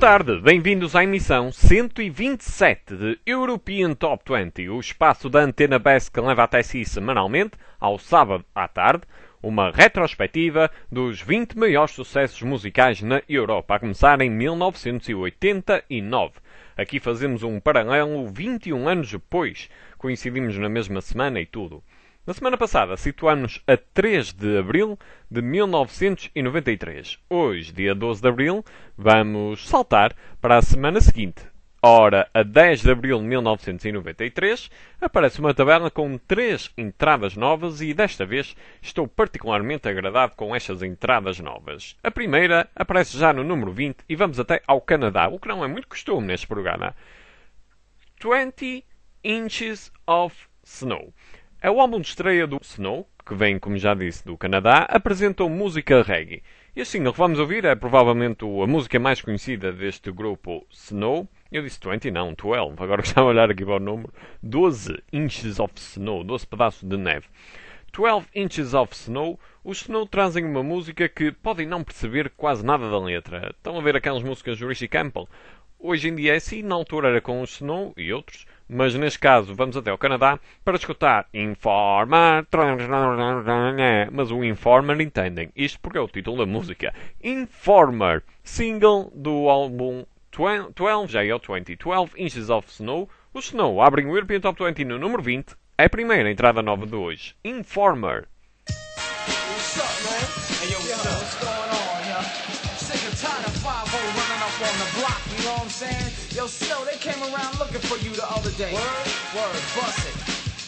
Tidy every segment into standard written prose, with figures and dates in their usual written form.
tarde, bem-vindos à emissão 127 de European Top 20, o espaço da Antena Best que leva até si semanalmente, ao sábado à tarde, uma retrospectiva dos 20 maiores sucessos musicais na Europa, a começar em 1989. Aqui fazemos um paralelo 21 anos depois, coincidimos na mesma semana e tudo. Na semana passada situámos-nos a 3 de abril de 1993. Hoje, dia 12 de abril, vamos saltar para a semana seguinte. Ora, a 10 de abril de 1993, aparece uma tabela com 3 entradas novas e desta vez estou particularmente agradado com estas entradas novas. A primeira aparece já no número 20 e vamos até ao Canadá, o que não é muito costume neste programa. 20 Inches of Snow. É o álbum de estreia do Snow, que vem, como já disse, do Canadá, apresentou música reggae. E assim, o que vamos ouvir é provavelmente a música mais conhecida deste grupo Snow. Eu disse 20, não, 12. Agora que estava a olhar aqui para o número. 12 Inches of Snow, 12 pedaços de neve. 12 Inches of Snow. Os Snow trazem uma música que podem não perceber quase nada da letra. Estão a ver aquelas músicas do Richie Campbell? Hoje em dia é assim, na altura era com os Snow e outros. Mas neste caso vamos até ao Canadá para escutar Informer. Mas o Informer entendem. Isto porque é o título da música. Informer, single do álbum 12, já é o 20. 12 Inches of Snow. Os Snow abrem o European Top 20 no número 20. É a primeira entrada nova de hoje. Informer. Yo, Snow, they came around looking for you the other day. Word, bust it.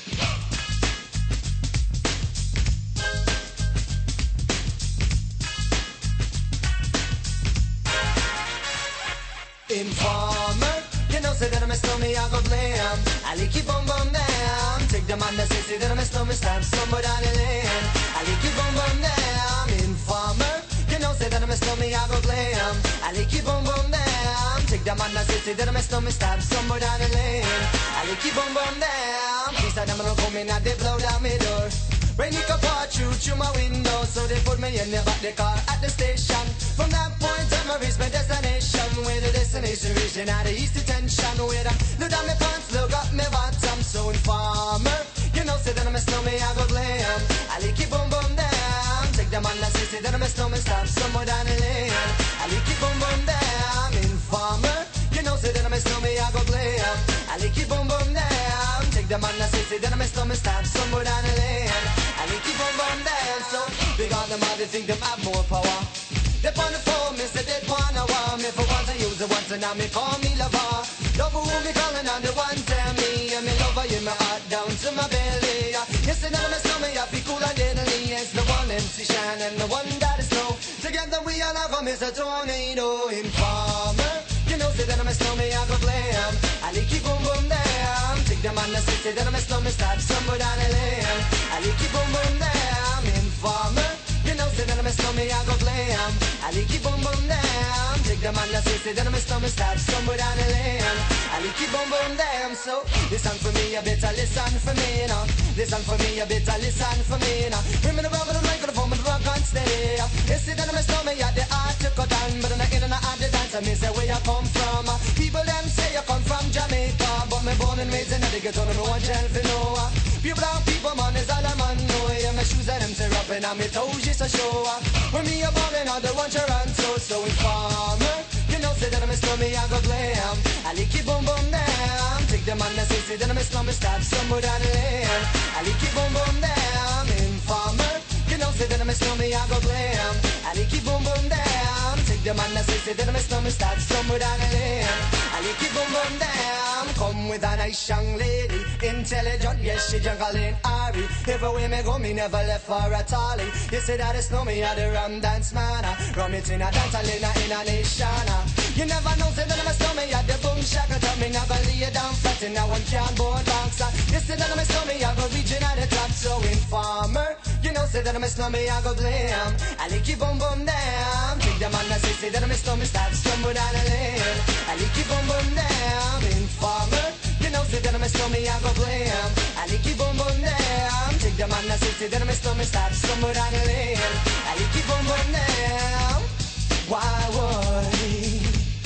Informer, you know, say that I'm a snowman, I go blam. I like you boom boom down. Take the man that say that I'm a snowman, stab somewhere down the lane. I like you boom boom down. Informer, you know, say that I'm a snowman, I go blam. I like you boom boom down. Take the man that say that I'm a snowman, stab somewhere down the lane. I like you boom boom down. Please, I'm gonna come in and they blow down my door. Rain it can pour through my window, so they put me in the back the car at the station. From that point on, I reached my destination. Where the destination region at the east detention. Where I look down my pants, look up my bottom. So Informer, you know, say that I'm a snowman, I go glam. I like it boom boom down. Take the man that say that I'm a snowman, stop somewhere down the lane. I like it boom boom down. Informer, you know, say that I'm a snowman, I go glam. I like it boom boom down. Take the man that say that I'm a snowman, stop somewhere down the lane. I like it boom boom down. So big on them, they think them have more power. They on the phone, me say they wanna want me. For once I use it once and now me call me lover. Love who me calling on the one tell me. And me lover in my heart down to my belly. Yes, and I'm a snowman, I feel cool and deadly. It's the one MC Shine and the one that is snow. Together we all have a Mr. Tornado. Informer, you know, say that I'm a snowman, I go glam. I like it boom boom down. Take the man that say that I'm a snowman, start somewhere down the lane. I like it boom boom down. Informer, you know, say that I'm a snowman, I go glam. I like it boom boom down. Take the man that say that I'm a snowman, start somewhere down the lane. I like it boom boom down. So listen for me, you better listen for me now. Listen for me, you better listen for me now. Bring me the rubber, the microphone, and rock on steady. You see that I'm a snowman, yeah, the art to cut down, but I'm not in and out the dance. I miss where you come from. People them say you come from Jamaica, but me born and raised in the ghetto, no one tell for no. Pure brown people, man, is all I'm on. No, yeah, my shoes and them tear up and my toes just a show. When me a ballin', all the one Toronto, so Informer, you know, say that I'm a snowman, I go glam. I like it boom boom down. Take the man that say that I'm a snowman, start somewhere down the lane. I like it boom boom down. Informer, you know, say that I'm a snowman, I go glam. I like it boom boom down. Take the man that say that I'm a snowman, start somewhere down the lane. I like it boom boom down. Come with a nice young lady, intelligent, yes, she juggling Ari. Everywhere me go, me never left for a tally. You say that it's no me, I the rum dance man. Rum it in a dance, I in a nation. You never know, say that I'm a snowman, I the boom shaka. Tell me never lay down flat in a one can board box. You say that I'm a snowman, I go reaching at the top. So Informer, you know, say that I'm a snowman, I go glam. I like it boom boom down. Take the man that say that I'm a snowman, start stumble down the lane. I like it boom boom down. Informer, you know, say that I'm a snowman, I go glam. I like it boom boom down. Take the man that say that I'm a snowman, start stumble down the lane. I like it boom boom down. Why would he?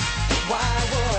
Why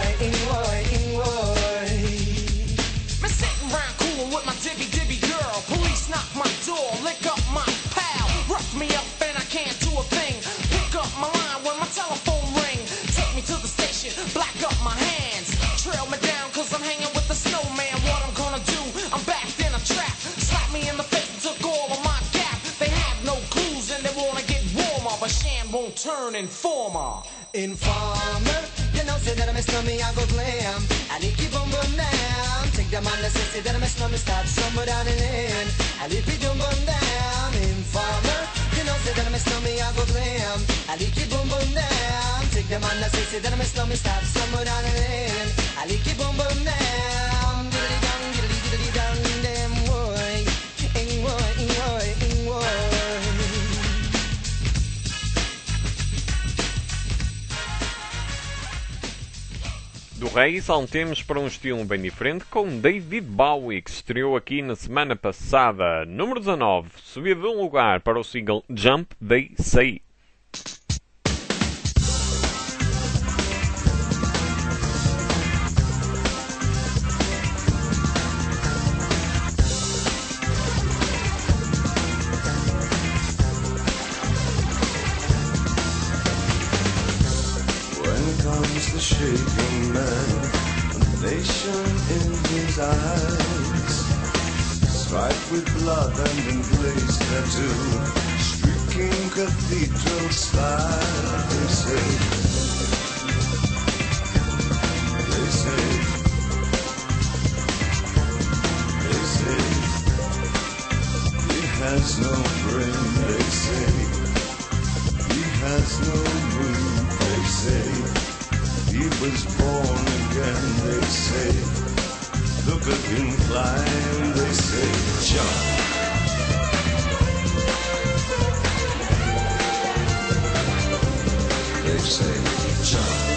would? Me sitting round coolin' with my dibby girl. Police knock my door, lick up my pal. Rough me up and I can't do a thing. Pick up my line when my telephone ring. Take me to the station, black up my hands. Trail me down cause I'm hanging with the snowman. What I'm gonna do, I'm backed in a trap. Slap me in the face and took all of my gap. They have no clues and they wanna get warmer, but Shan won't turn informer. Informer, you know, say that I'm a snummy, I go glam. I need keep on boom down. Take the man that say that I'm a snummy, start somewhere down in lane. I need keep on boom down. Informer, you know, say that I'm a snummy, I go glam. I need keep on boom down. Take the man that say that I'm a snummy, start somewhere down in lane. I need keep on boom down. Diddly dong, diddly dong, damn boy. Ing boy, ing boy, ing boy. Do reggae saltemos para um estilo bem diferente com David Bowie, que estreou aqui na semana passada. Número 19, subiu de um lugar para o single Jump, They Say. Comes the shaking man, a nation in his eyes, striped with blood and emblazed tattoo, streaking cathedral style. They say, he has no friend. They say, he has no mood. They say, he was born again. They say, look at him climb. They say, jump. They say, jump.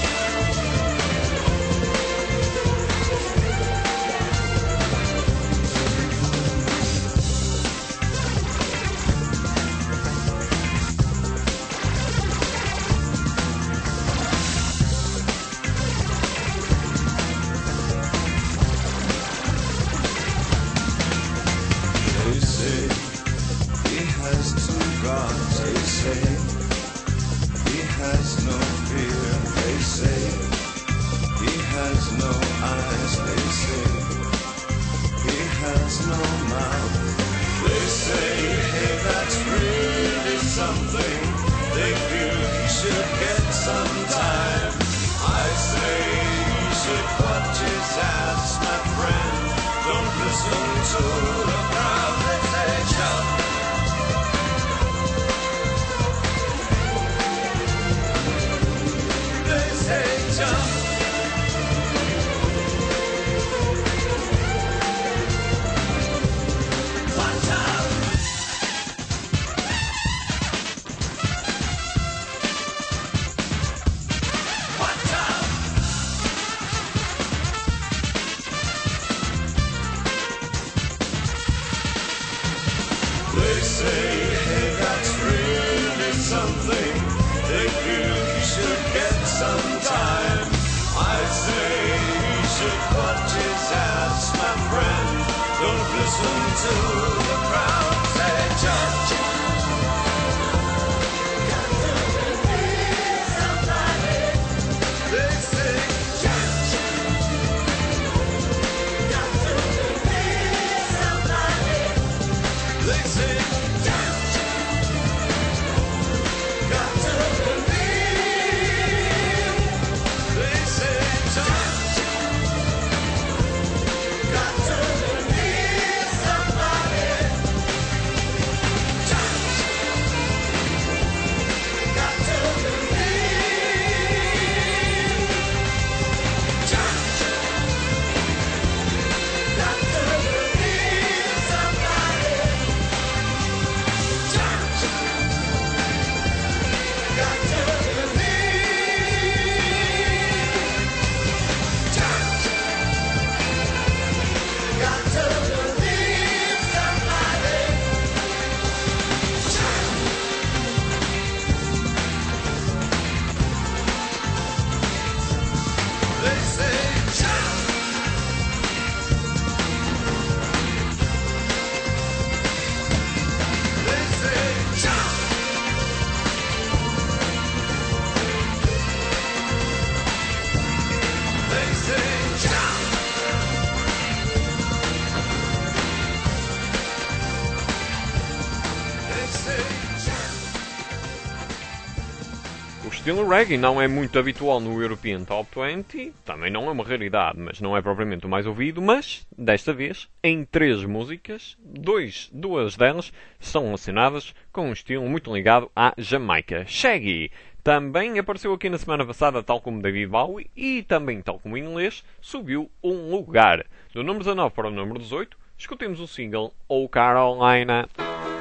estilo reggae não é muito habitual no European Top 20, também não é uma raridade, mas não é propriamente o mais ouvido, mas, desta vez, em 3 músicas, duas delas são relacionadas com um estilo muito ligado à Jamaica. Shaggy também apareceu aqui na semana passada, tal como David Bowie, e também, tal como em inglês, subiu um lugar. Do número 19 para o número 18, escutemos o single Oh Carolina.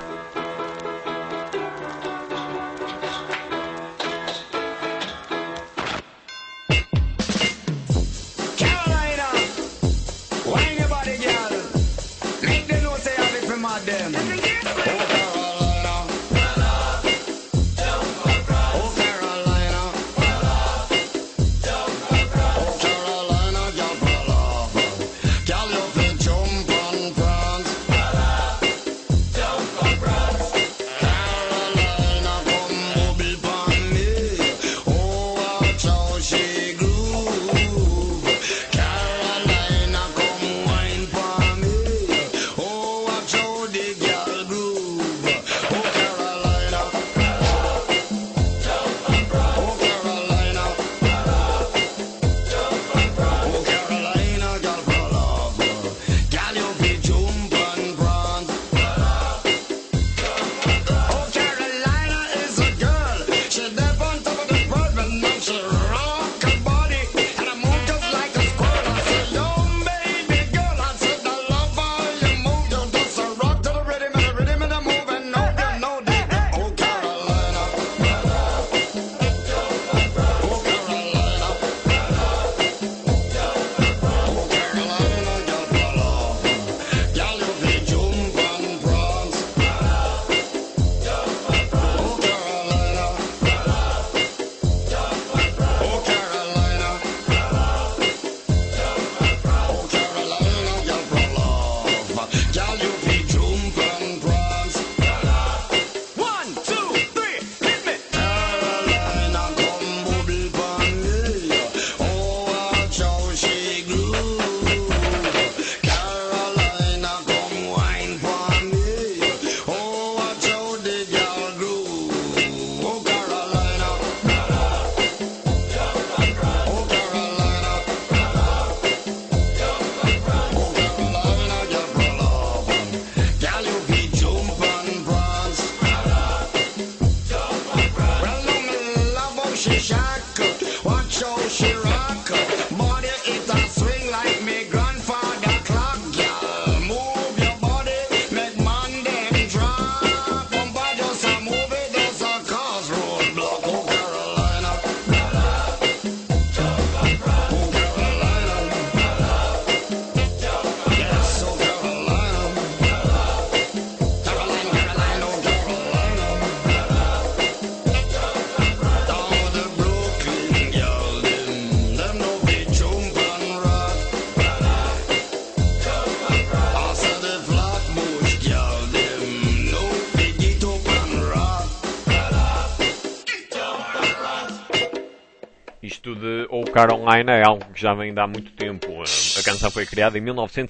Isto de Oh Carolina é algo que já vem de há muito tempo. A canção foi criada em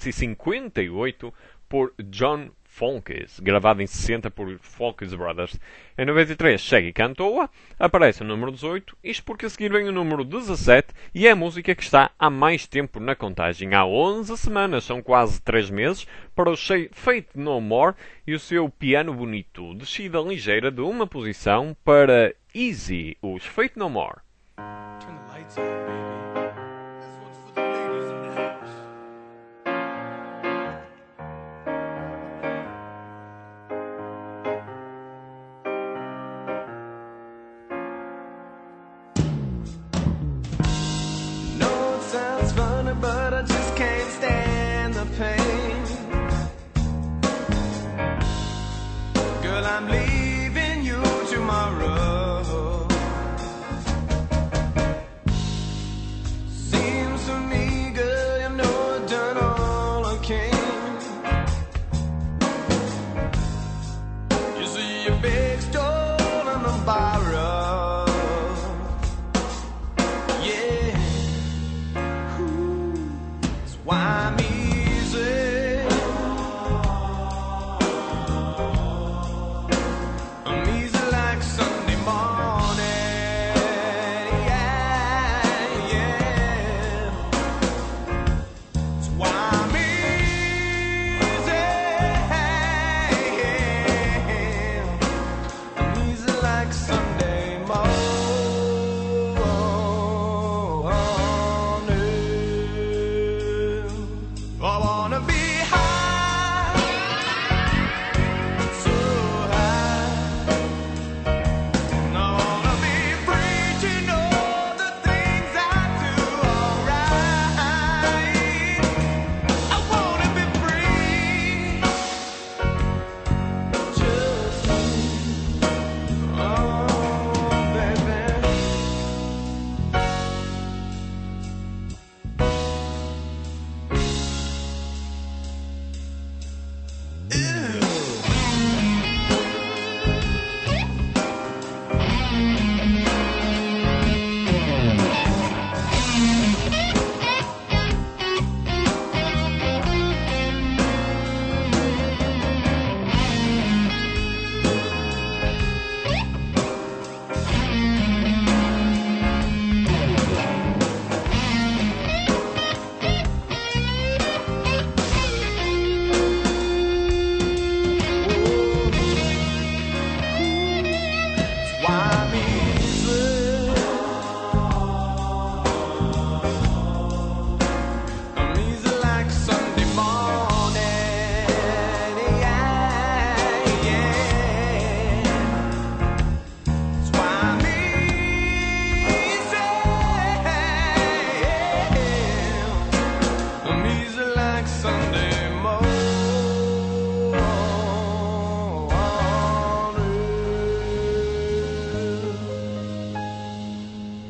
1958 por John Fonkes, gravada em 60 por Fonkes Brothers. Em 93, Shaggy cantou-a, aparece no número 18, isto porque a seguir vem o número 17 e é a música que está há mais tempo na contagem. Há 11 semanas, são quase 3 meses, para o Faith No More e o seu piano bonito, descida ligeira de uma posição para Easy, os Faith No More. Turn the lights out, baby. This one's for the ladies in the house. No, it sounds funny, but I just can't stand the pain. Girl, I'm leaving you tomorrow.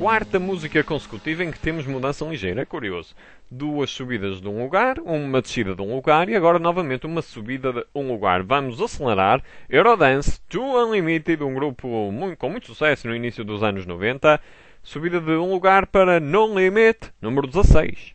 quarta música consecutiva em que temos mudança ligeira. É curioso. 2 subidas de um lugar, uma descida de um lugar e agora novamente uma subida de um lugar. Vamos acelerar. Eurodance, Too Unlimited, um grupo com muito sucesso no início dos anos 90. Subida de um lugar para No Limit, número 16.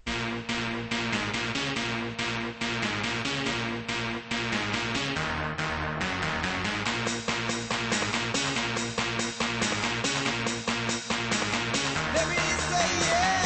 Let me say yeah.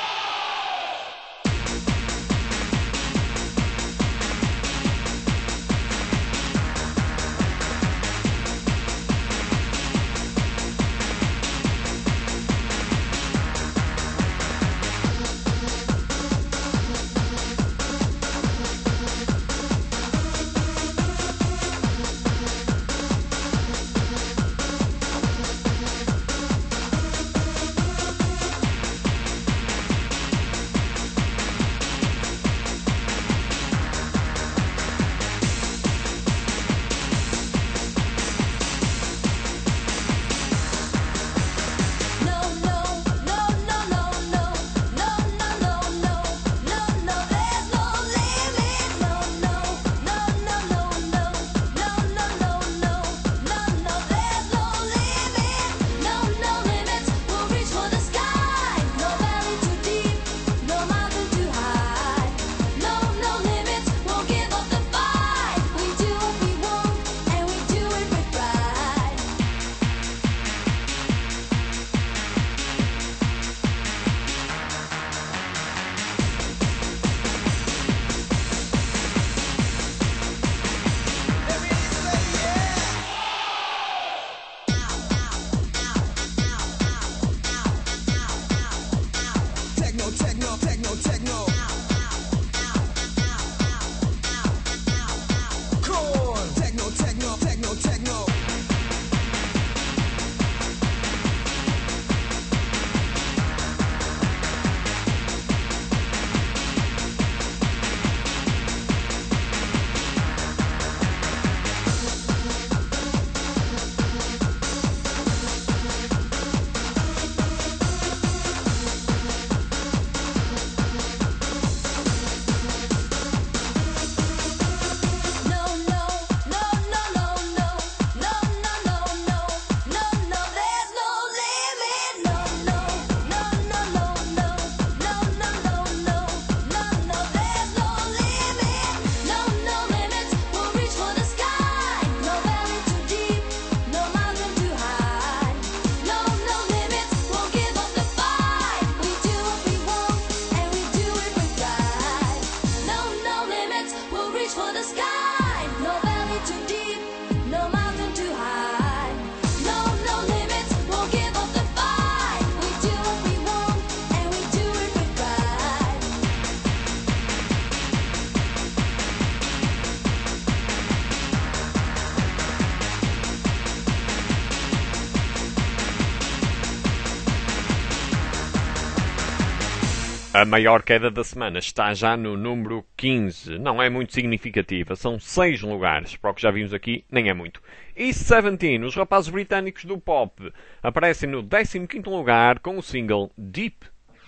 A maior queda da semana está já no número 15. Não é muito significativa, são 6 lugares. Para o que já vimos aqui, nem é muito. E 17, os rapazes britânicos do pop, aparecem no 15º lugar com o single Deep.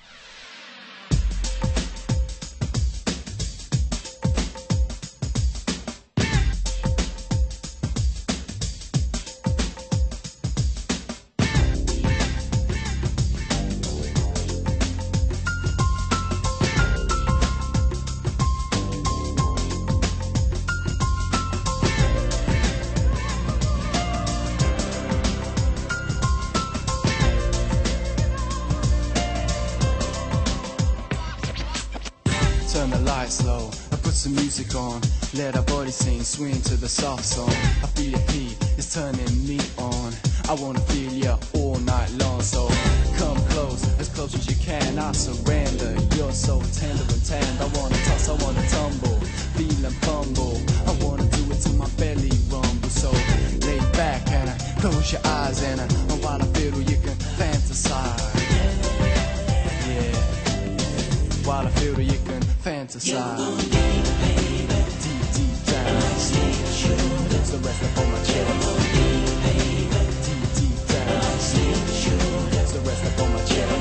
Turn the lights low, I put some music on. Let our body sing, swing to the soft song. I feel your heat, it's turning me on. I wanna feel you all night long. So come close as you can. I surrender, you're so tender and tanned. I wanna toss, I wanna tumble, feel and fumble. I wanna do it till my belly rumbles. So lay back and close your eyes and while I feel you can fantasize. Yeah, while I feel you can fantasize. Deep, deep down. That's the rest up on my chest. Deep, deep down. That's the rest up on my chest.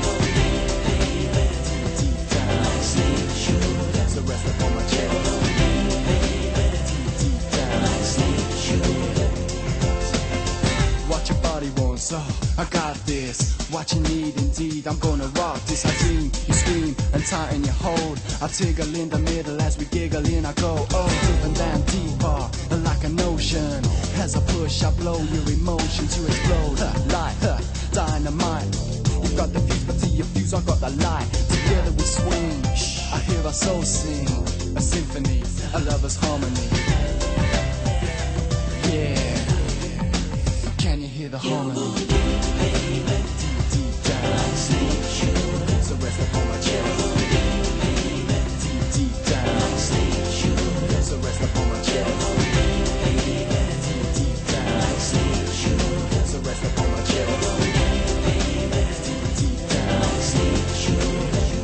I got this. What you need indeed, I'm gonna rock this. I dream, you scream and tighten your hold. I tingle in the middle as we giggle in. I go deep and then deeper, like an ocean. As I push, I blow your emotions. You explode like dynamite. You've got the fuse, but to your fuse, I got the light. Together we swing. I hear our souls sing a symphony, a lover's harmony. Yeah, can you hear the harmony? Deep, deep down, so rest upon my chest. Deep, deep down, so rest upon my chest. Deep, deep down, so rest upon my chest. Deep, deep down,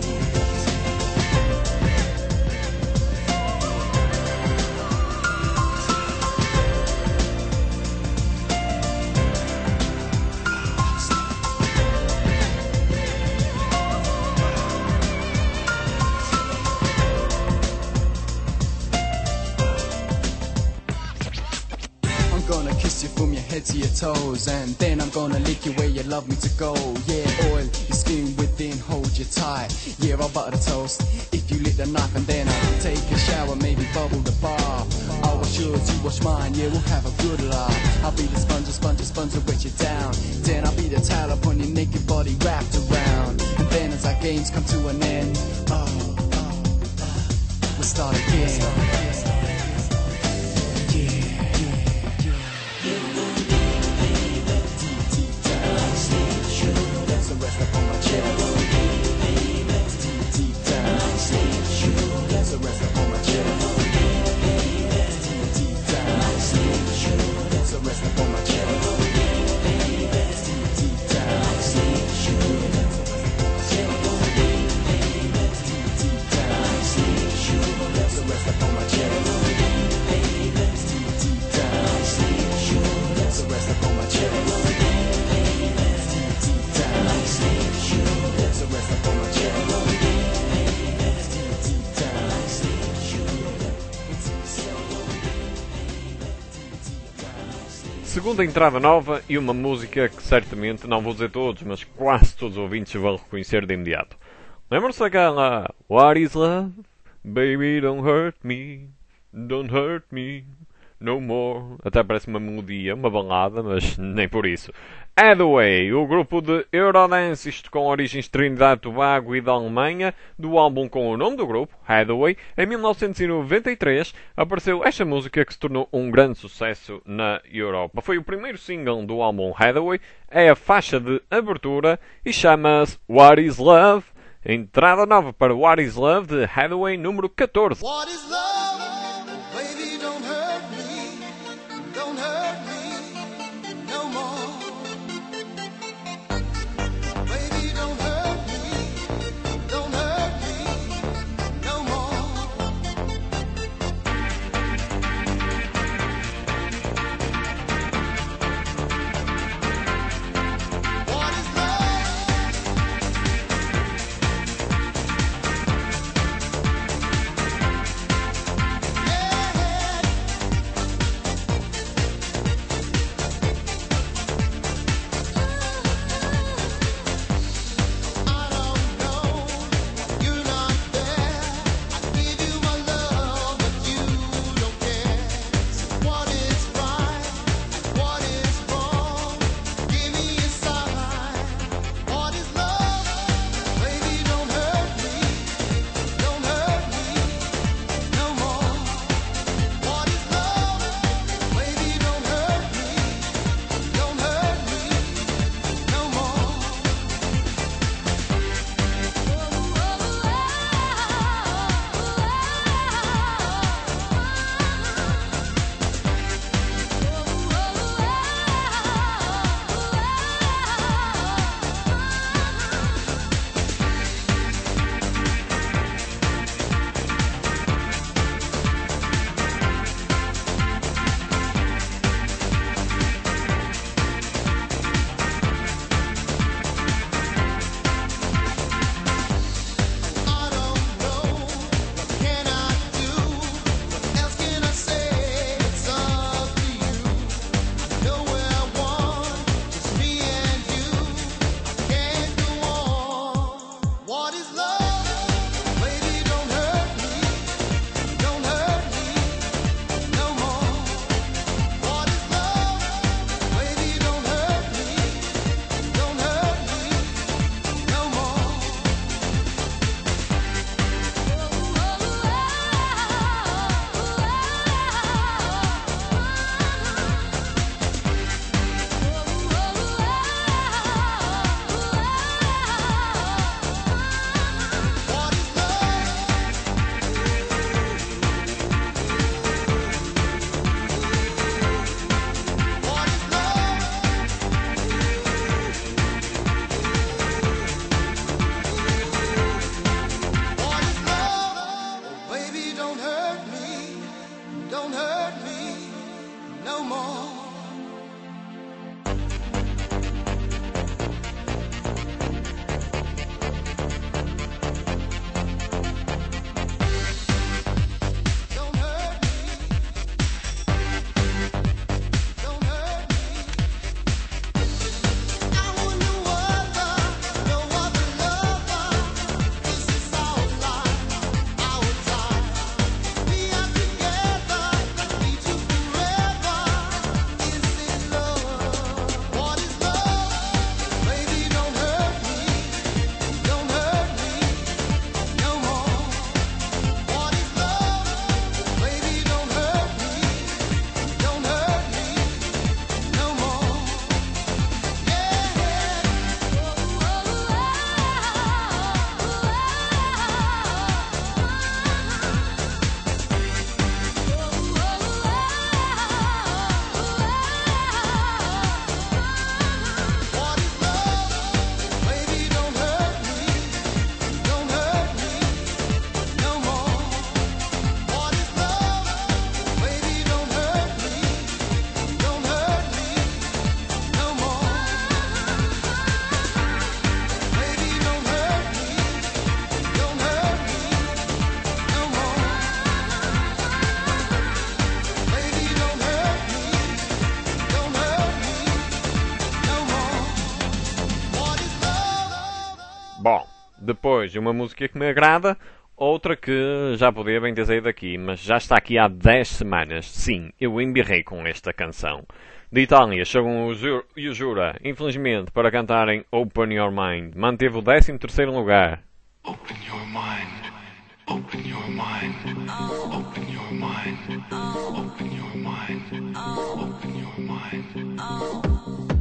to your toes, and then I'm gonna lick you where you love me to go. Yeah, oil your skin within, hold you tight. Yeah, I'll butter the toast if you lick the knife, and then I'll take a shower, maybe bubble the bar. I'll wash yours, you wash mine, yeah, we'll have a good laugh. I'll be the sponge to wet you down. Then I'll be the towel upon your naked body wrapped around. And then as our games come to an end, we'll start again. Segunda entrada nova e uma música que certamente, não vou dizer todos, mas quase todos os ouvintes vão reconhecer de imediato. Lembram-se daquela What is love? Baby don't hurt me no more. Até parece uma melodia, uma balada, mas nem por isso. Hathaway, o grupo de Eurodance, isto com origens de Trinidade e Tobago e da Alemanha, do álbum com o nome do grupo, Hathaway, em 1993, apareceu esta música que se tornou um grande sucesso na Europa. Foi o primeiro single do álbum Hathaway, é a faixa de abertura e chama-se What is Love? Entrada nova para What is Love de Hathaway, número 14. What is love? Baby, don't hurt me no more. Baby, don't hurt me no more. What is love? hurt me no more. Don't hurt me. Don't hurt me. I want no other lover. This is our life, our time. We are together, we two forever. Is it love? What is love? Baby, don't hurt me no more. What is love? Baby, don't hurt me no more. What is love? Baby, don't hurt me no more. What is love? Baby, don't hurt me no more. Baby, don't hurt me no more. Baby, don't hurt me no more. What is love? Bom, depois de uma música que me agrada, outra que já podia bem ter saído daqui, mas já está aqui há 10 semanas. Sim, eu embirrei com esta canção. De Itália, chegam o Jura, infelizmente, para cantarem Open Your Mind. Manteve o 13º lugar. Open your mind. Open your mind. Open your mind. Open your mind. Open your mind.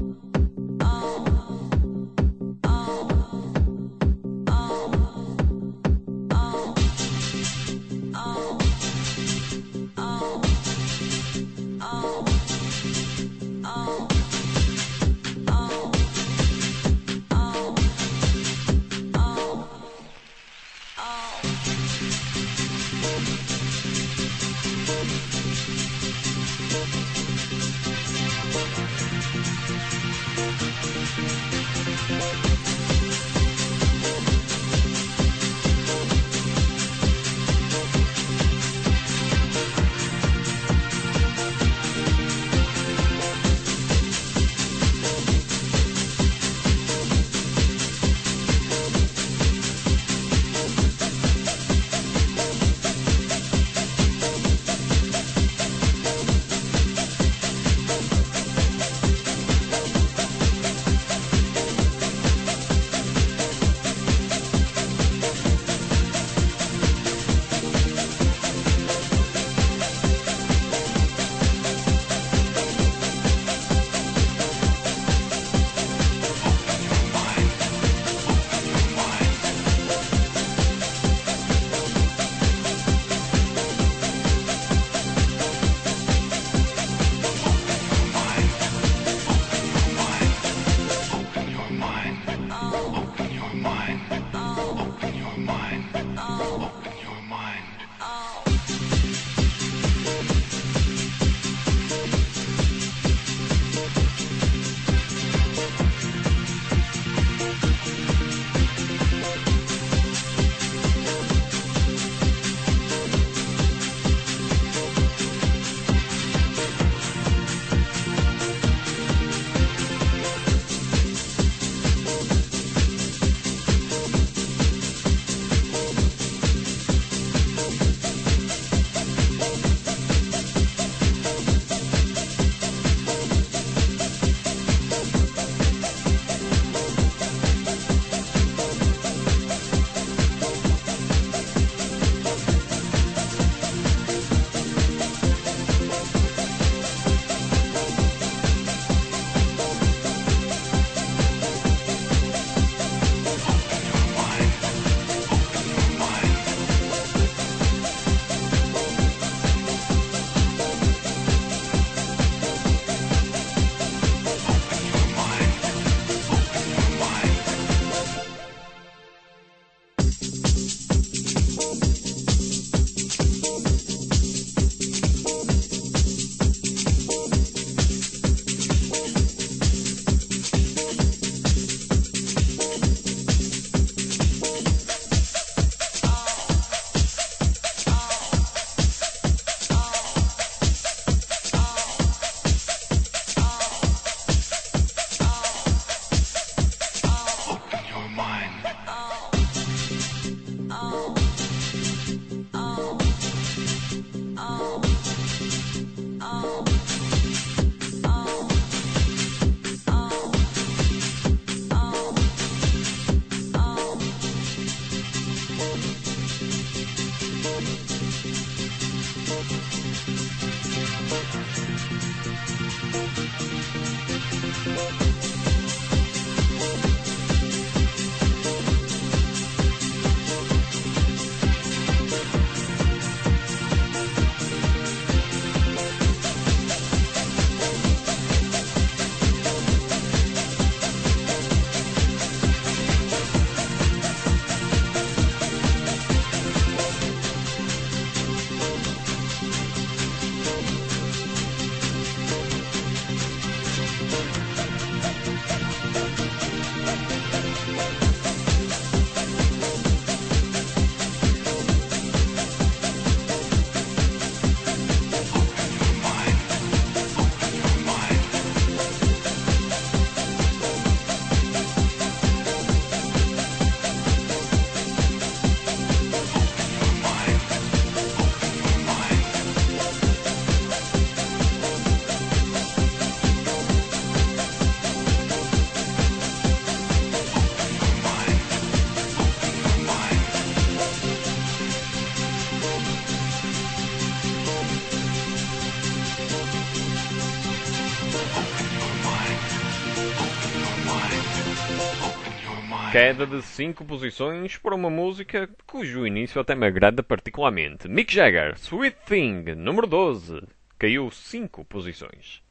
Queda de 5 posições para uma música cujo início até me agrada particularmente. Mick Jagger, Sweet Thing, número 12, caiu 5 posições.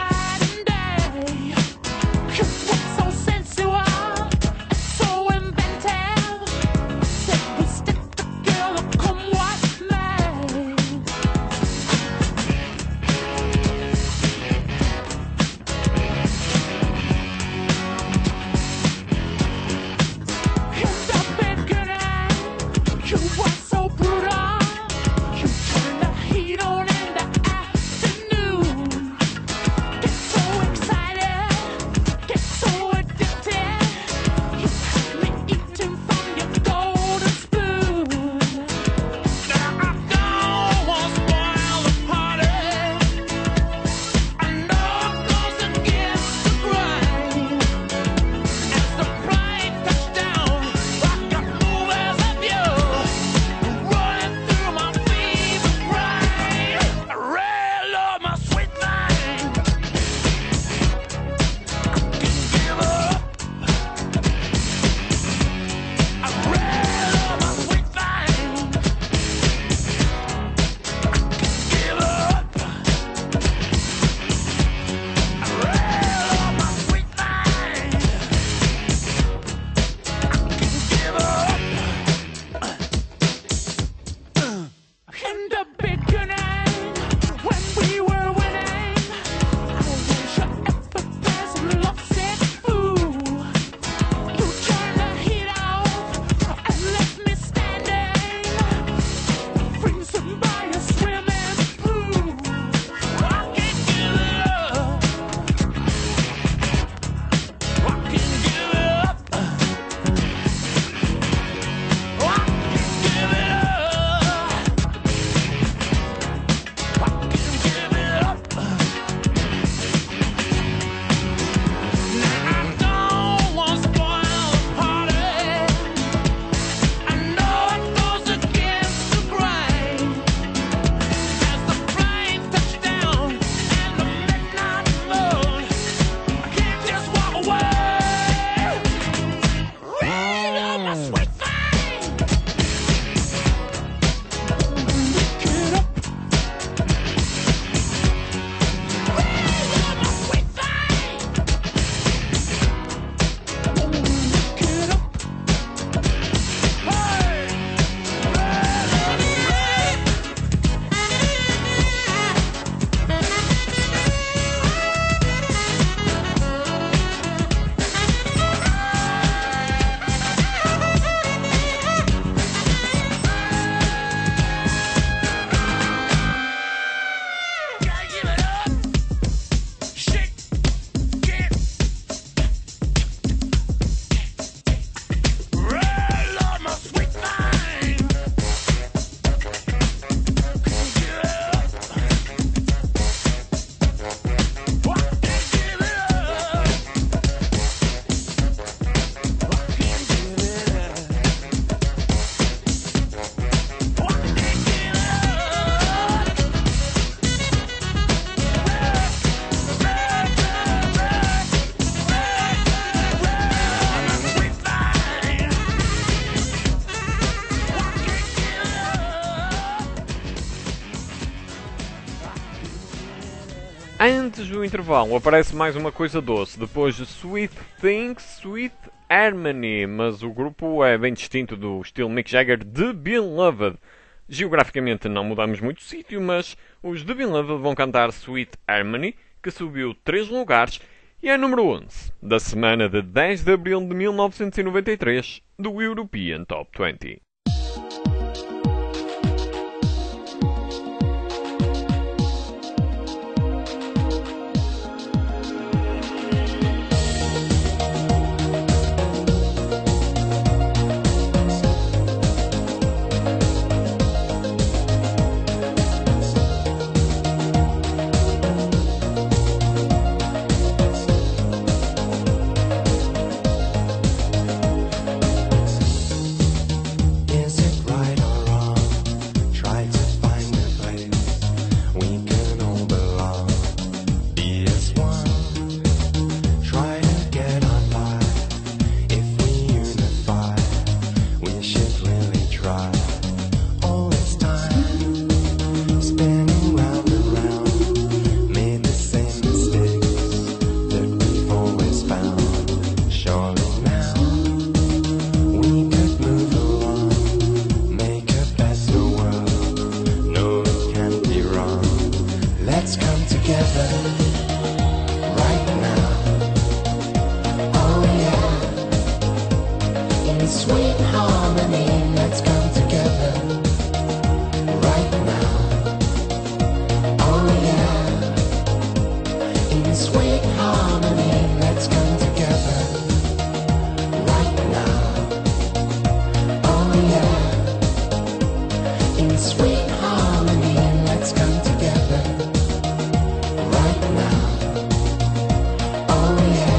So inventive. Antes do intervalo aparece mais uma coisa doce, depois de Sweet Things, Sweet Harmony, mas o grupo é bem distinto do estilo Mick Jagger de Beloved. Geograficamente não mudamos muito de sítio, mas os The Beloved vão cantar Sweet Harmony, que subiu 3 lugares e é número 11 da semana de 10 de abril de 1993 do European Top 20. Is it right or wrong? Try to find a place we can all belong. Be as one. Try to get on by. If we unify, we should really try. All this time, spinning round and round, made the same mistakes that we've always found. Surely now we could move along, make a better world. No, it can't be wrong. Let's come together right now. Oh yeah, in sweet harmony. Let's come together right now. Oh yeah, in sweet harmony. Let's come together right now. Oh yeah, in sweet harmony. Let's come together right now. Oh yeah.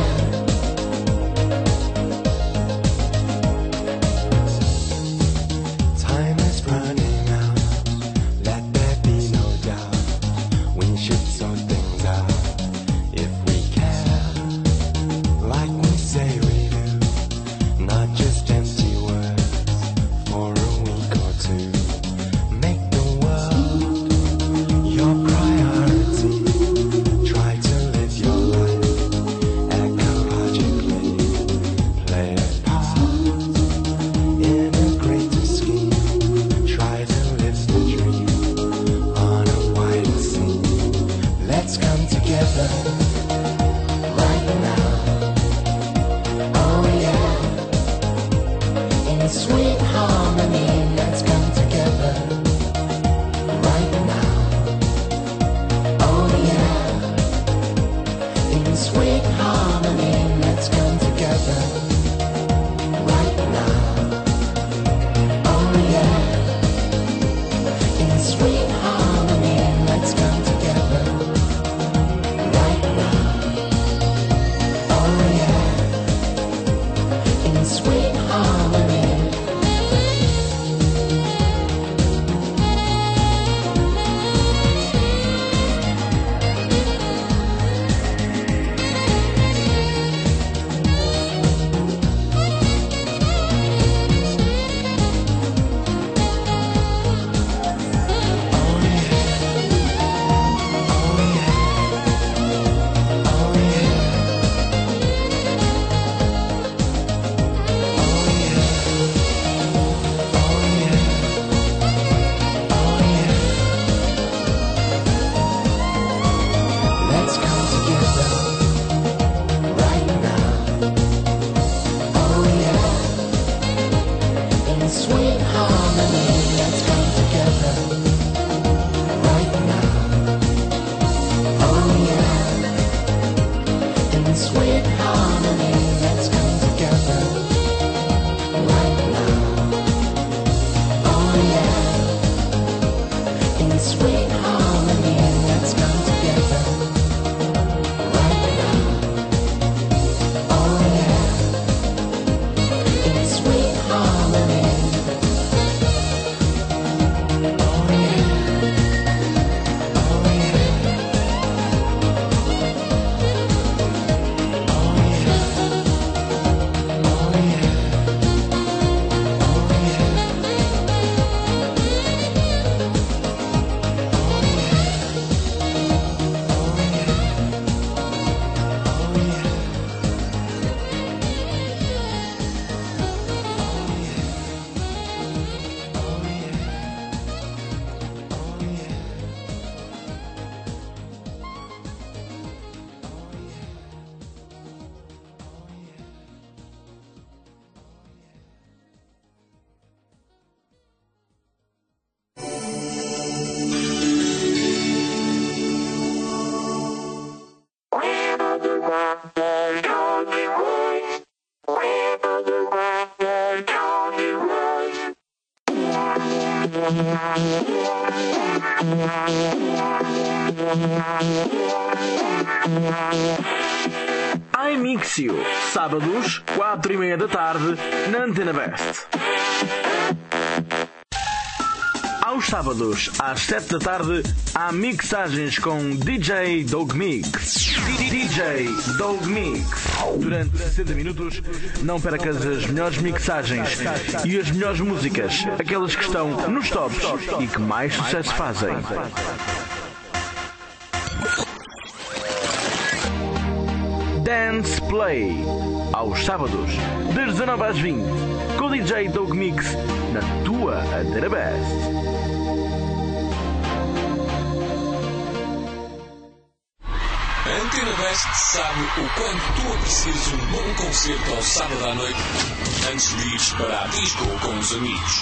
iMixio, sábados, 4:30 da tarde, na Antena Best. Aos sábados, às 7 da tarde, há mixagens com DJ Dog Mix. DJ Dog Mix. Durante 60 minutos, não percas as melhores mixagens e as melhores músicas, aquelas que estão nos tops e que mais sucesso fazem. Dance Play, aos sábados, das 19 às 20, com o DJ Dog Mix, na tua Antena Best. A Antena Best sabe o quanto tu aprecias um bom concerto ao sábado à noite antes de ires para a disco com os amigos.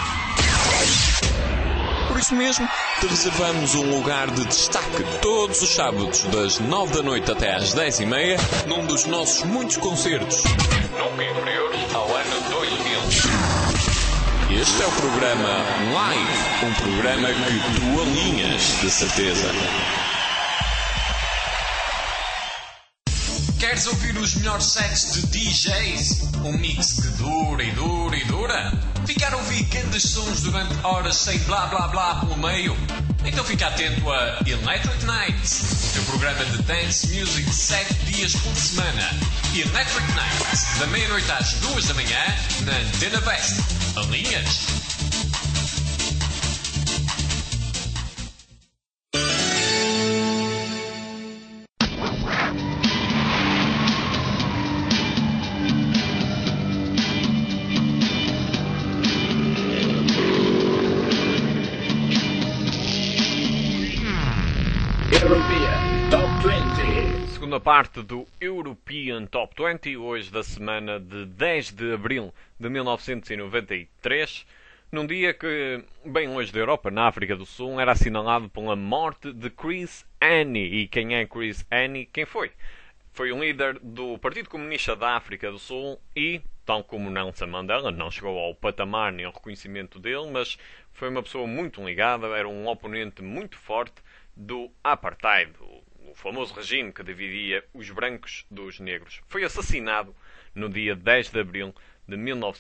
Por isso mesmo, te reservamos um lugar de destaque todos os sábados, das 9 da noite até às 10:30, num dos nossos muitos concertos, nunca inferiores ao ano 2000. Este é o programa Live, um programa que tu alinhas, de certeza. Queres ouvir os melhores sets de DJs? Um mix que dura e dura e dura? Ficar a ouvir grandes sons durante horas sem blá blá blá pelo meio? Então fica atento a Electric Nights, o teu programa de dance music 7 dias por semana. Electric Nights, da meia-noite às 2 da manhã, na Antena Best. Alinhas? Segunda parte do European Top 20, hoje da semana de 10 de abril de 1993, num dia que, bem longe da Europa, na África do Sul, era assinalado pela morte de Chris Hani. E quem é Chris Hani? Quem foi? Foi um líder do Partido Comunista da África do Sul e, tal como Nelson Mandela, não chegou ao patamar nem ao reconhecimento dele, mas foi uma pessoa muito ligada, era um oponente muito forte do Apartheid, o famoso regime que dividia os brancos dos negros. Foi assassinado no dia 10 de abril de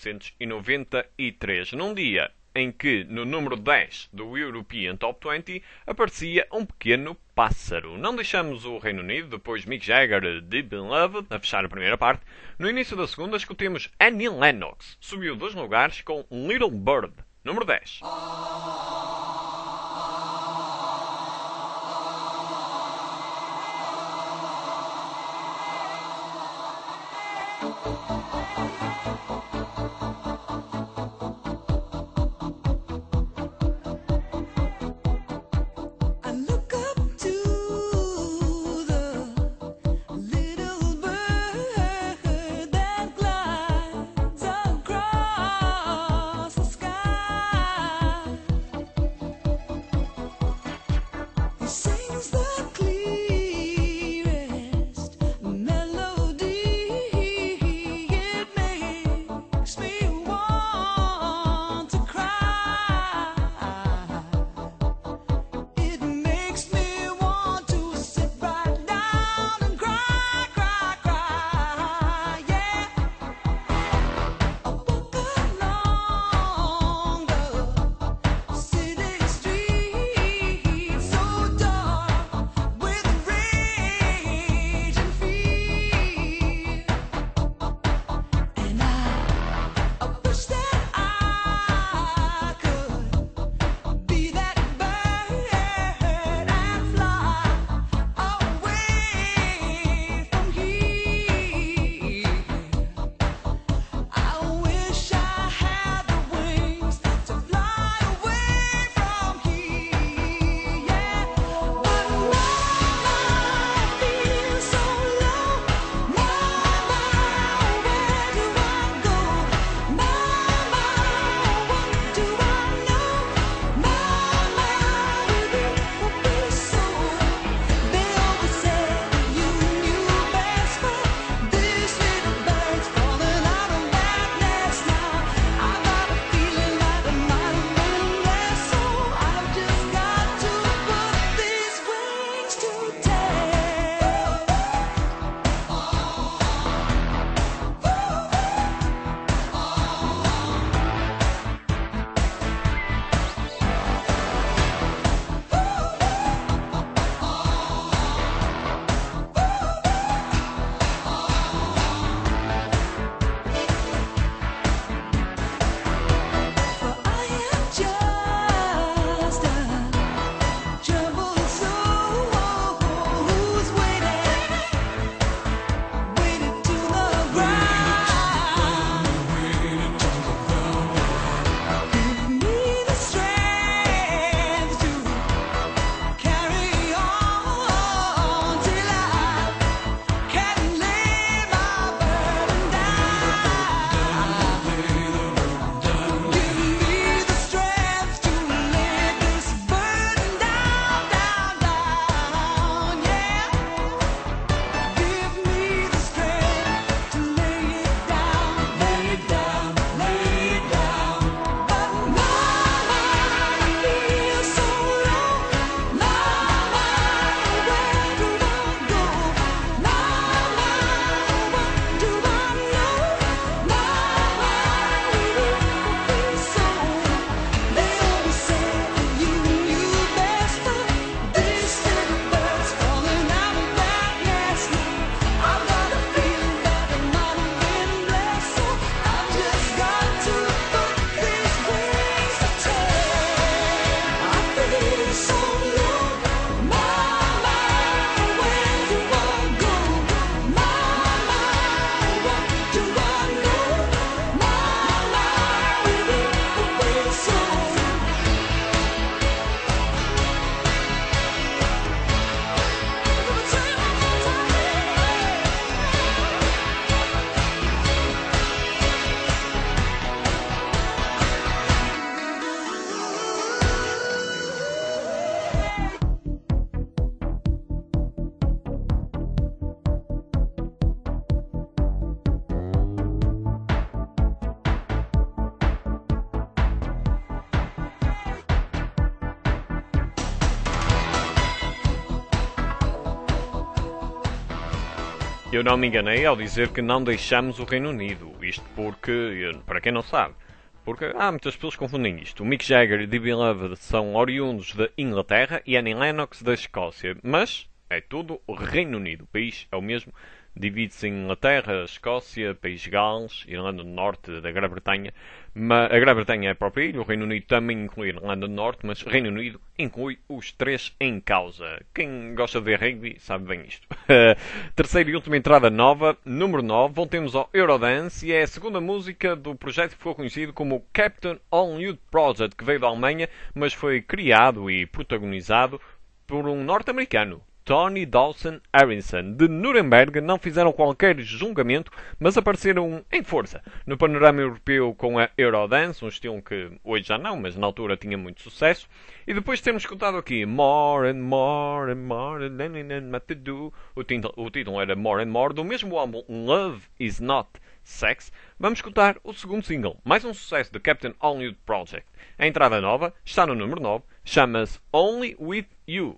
1993, num dia em que no número 10 do European Top 20 aparecia um pequeno pássaro. Não deixamos o Reino Unido, depois Mick Jagger, Deep in Love, a fechar a primeira parte. No início da segunda escutemos Annie Lennox, subiu 2 lugares com Little Bird, número 10. Eu não me enganei ao dizer que não deixamos o Reino Unido. Isto porque, para quem não sabe, porque há muitas pessoas que confundem isto. O Mick Jagger e Debbie Beloved são oriundos da Inglaterra e Annie Lennox da Escócia. Mas é tudo o Reino Unido. O país é o mesmo. Divide-se em Inglaterra, Escócia, País de Gales, Irlanda do Norte, da Grã-Bretanha. A Grã-Bretanha é a própria ilha, o Reino Unido também inclui a Irlanda do Norte, mas o Reino Unido inclui os três em causa. Quem gosta de ver rugby sabe bem isto. Terceira e última entrada nova, número 9, voltemos ao Eurodance e é a segunda música do projeto que ficou conhecido como o Captain All Youth Project, que veio da Alemanha, mas foi criado e protagonizado por um norte-americano. Tony Dawson Harrison, de Nuremberg, não fizeram qualquer julgamento, mas apareceram em força no panorama europeu com a Eurodance, um estilo que hoje já não, mas na altura tinha muito sucesso. E depois de termos escutado aqui More and More and More than what to do, o título era More and More, do mesmo álbum Love Is Not Sex, vamos escutar o segundo single, mais um sucesso de Captain All Youth Project. A entrada nova está no número 9, chama-se Only With You.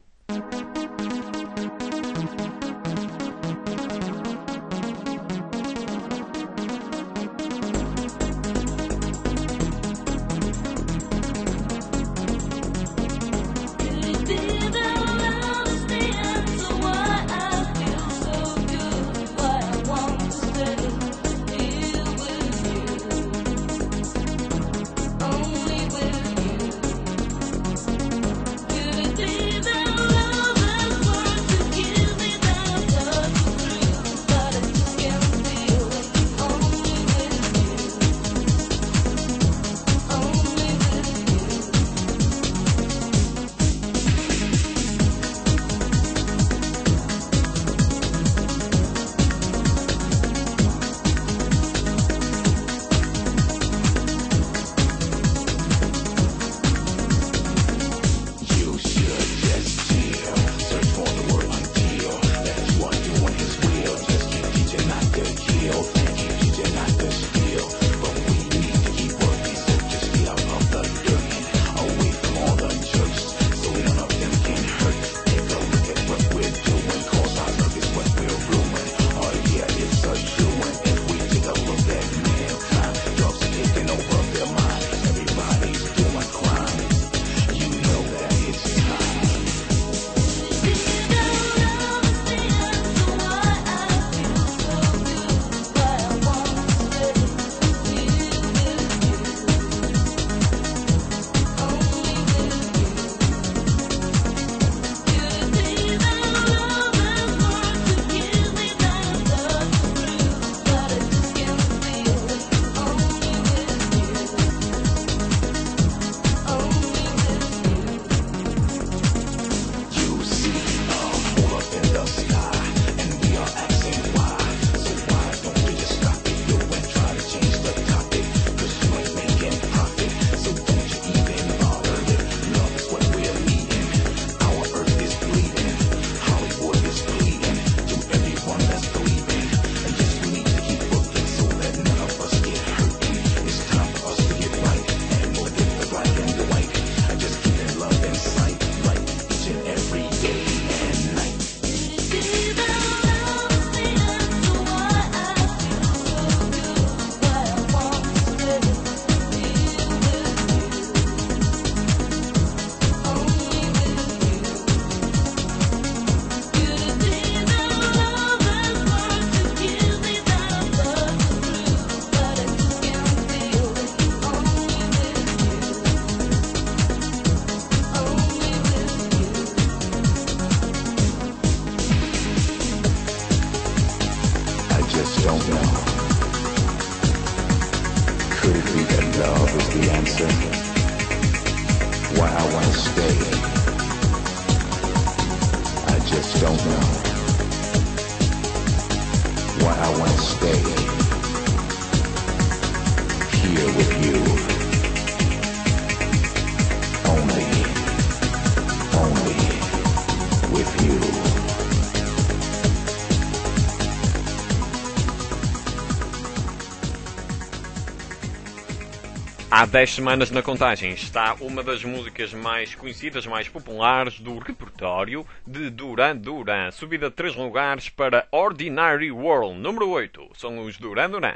Há 10 semanas na contagem está uma das músicas mais conhecidas, mais populares do repertório de Duran Duran. Subida de 3 lugares para Ordinary World, número 8. São os Duran Duran.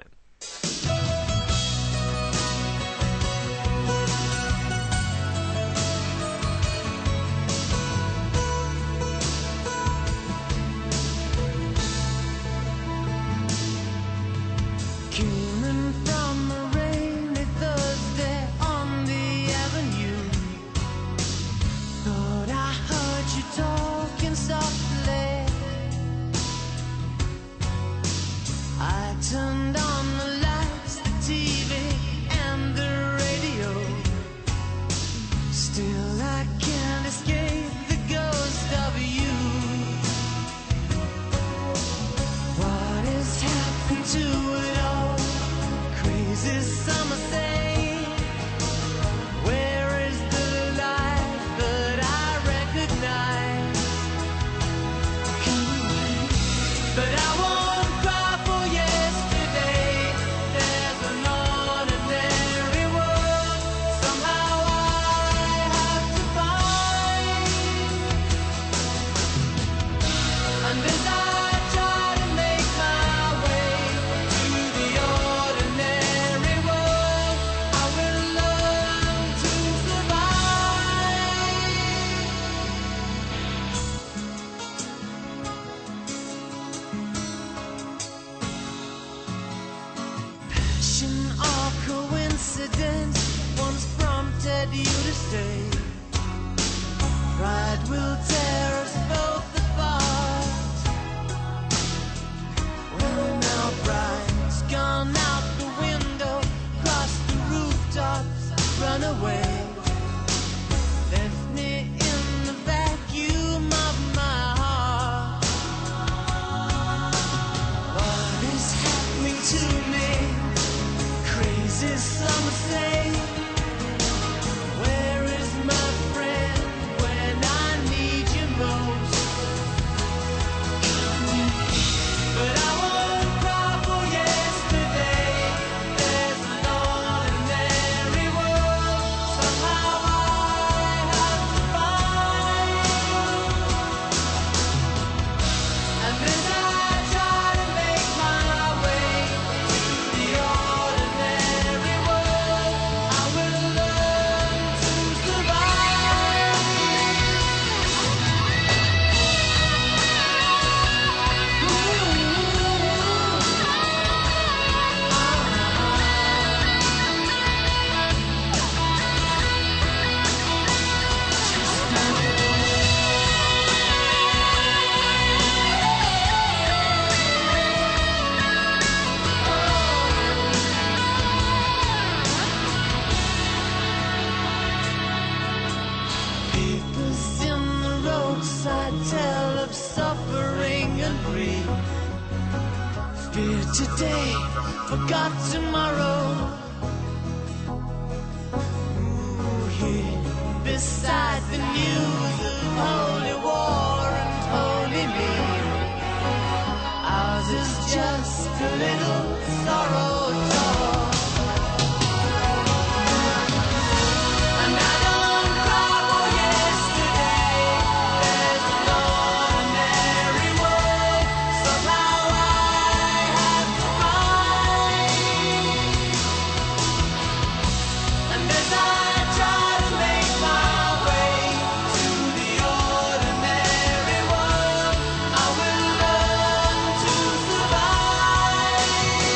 Turned on the lights, the TV, and the radio. Still I can't escape the ghost of you. What has happened to it all? Crazy summer say, where is the life that I recognize? But I won't cry for yesterday. There's an ordinary world somehow I have to find. And as I try to make my way to the ordinary world, I will learn to survive. Passion or coincidence once prompted you to stay. Pride will tear us both apart. Well, now pride's gone out the window, crossed the rooftops, run away. Left me in the vacuum of my heart. What is happening to me? Crazy some say. Where is my friend when I need you most? But I won't cry for yesterday. There's an ordinary world somehow I have to find. And as I try to make my way to the ordinary world, I will learn to survive. Papers in the roadside tell of suffering and grief. Fear today, forgot tomorrow. Ooh, here beside the news of holy war and holy me. Ours is just a little sorrow talk. And I don't cry for yesterday. There's an ordinary world somehow I have to find. And as I try to make my way to the ordinary world, I will learn to survive.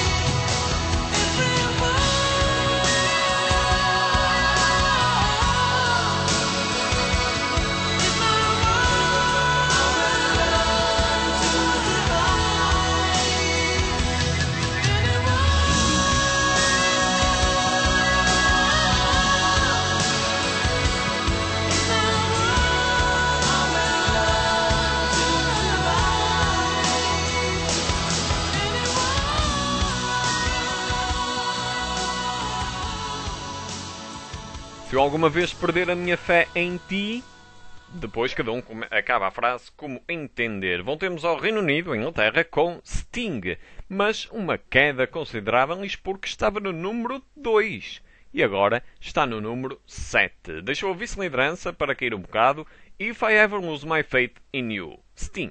Se eu alguma vez perder a minha fé em ti, depois cada um acaba a frase como entender. Voltemos ao Reino Unido, Inglaterra, com Sting, mas uma queda considerável porque estava no número 2. e agora está no número 7. Deixou a vice-liderança para cair um bocado. If I Ever Lose My Faith in You, Sting.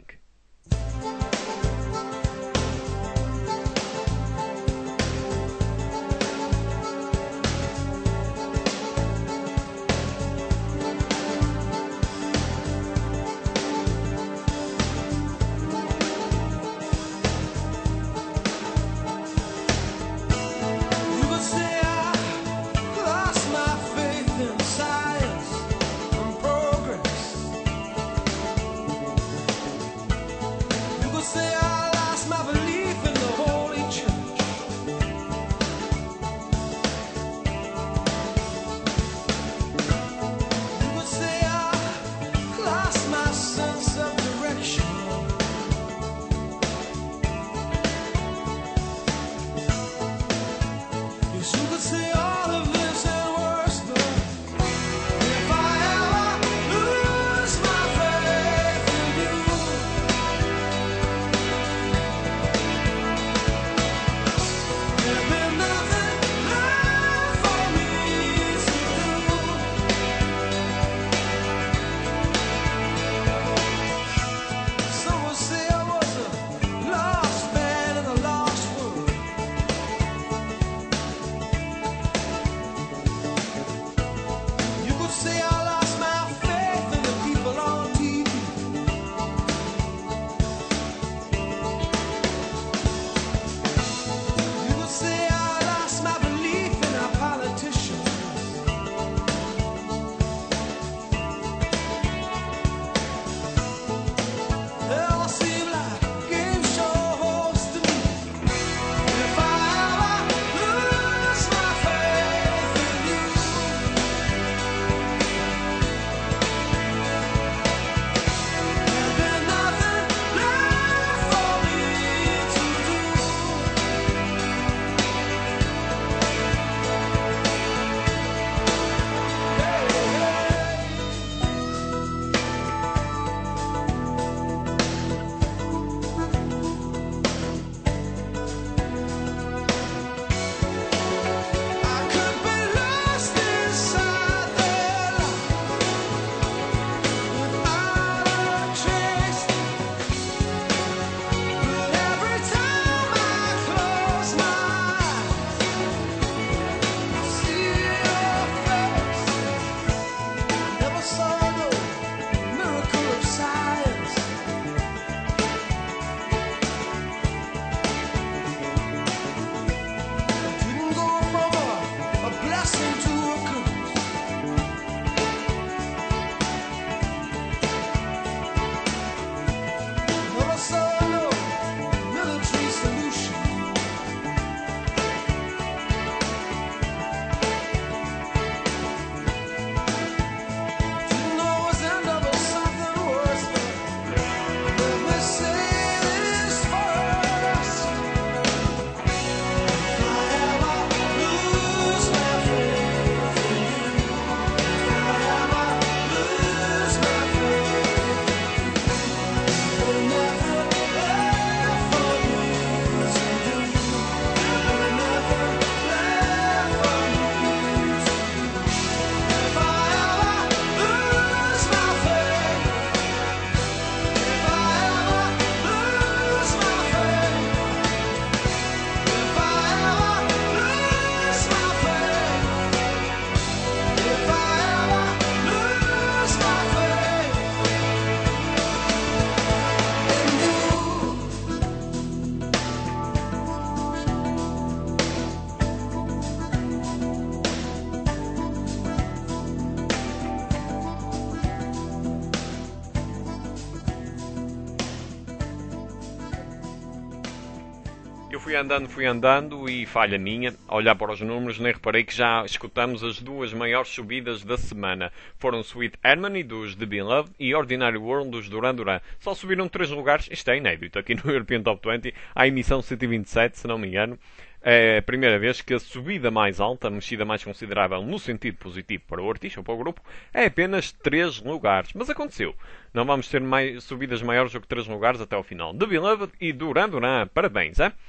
Eu fui andando e falha minha, a olhar para os números, nem reparei que já escutamos as duas maiores subidas da semana. Foram Sweet Harmony dos The Be Loved e Ordinary World dos Duran Duran. Só subiram 3 lugares, isto é inédito, aqui no European Top 20, à emissão 127, se não me engano. É a primeira vez que a subida mais alta, a mexida mais considerável no sentido positivo para o artista ou para o grupo, é apenas 3 lugares. Mas aconteceu. Não vamos ter subidas maiores do que 3 lugares até ao final. The Beloved e Duran Duran, parabéns, é?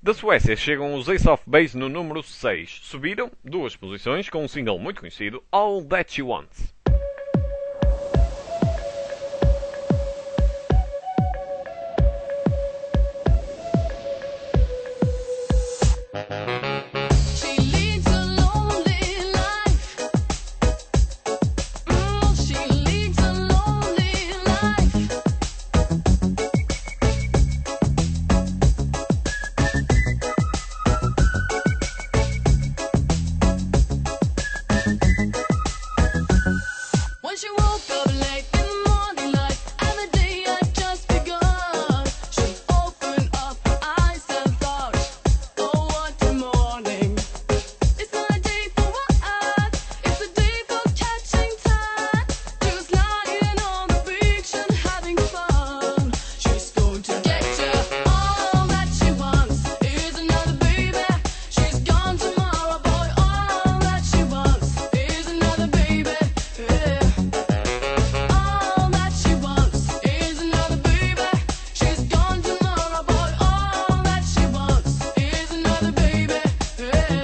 Da Suécia chegam os Ace of Base no número 6. Subiram 2 posições com um single muito conhecido, All That She Wants. She leads a lonely life. She leads a lonely life. When she woke up late in the morning light and the day had just begun, she opened up her eyes and thought, oh, what a morning. It's not a day for what? It's a day for catching time. Just lying on the beach and having fun. She's going to get you. All that she wants is another baby. She's gone tomorrow, boy. All that she wants is another baby. Yeah. All that she wants is another baby. She's gone tomorrow, boy. All that she wants is another baby. Yeah.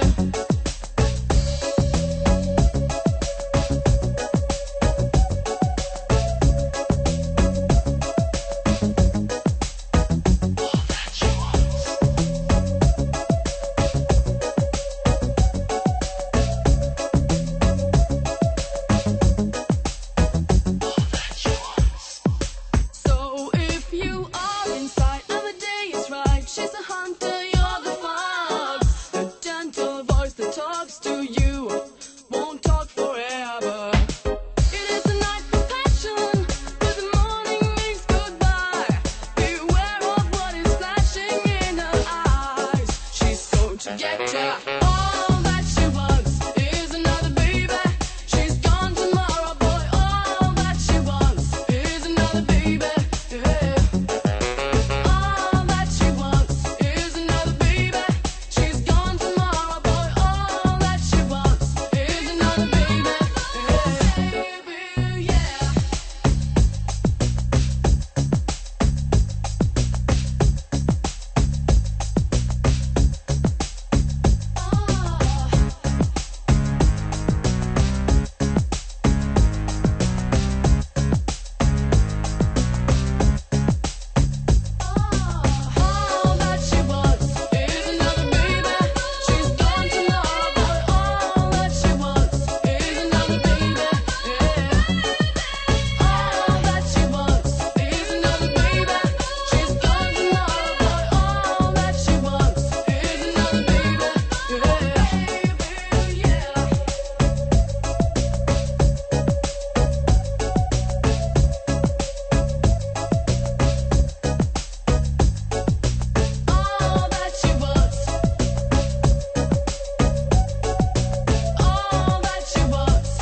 So if you are inside and the day is right, she's a hunter, you're the fox. The gentle voice that talks to you won't talk forever. It is a night for passion, but the morning means goodbye. Beware of what is flashing in her eyes. She's going to get ya. All that she wants is another baby. She's gone tomorrow, boy. All that she wants is another baby. Yeah. All that she wants is another baby. She's gone tomorrow, boy. All that she wants is another baby. Yeah. All that she wants is another baby. She's gone tomorrow, boy. All that she wants is another baby. Yeah. All that she wants is another baby. She's gone tomorrow, boy. All that she wants is another baby. Yeah. All that she wants. All that she wants.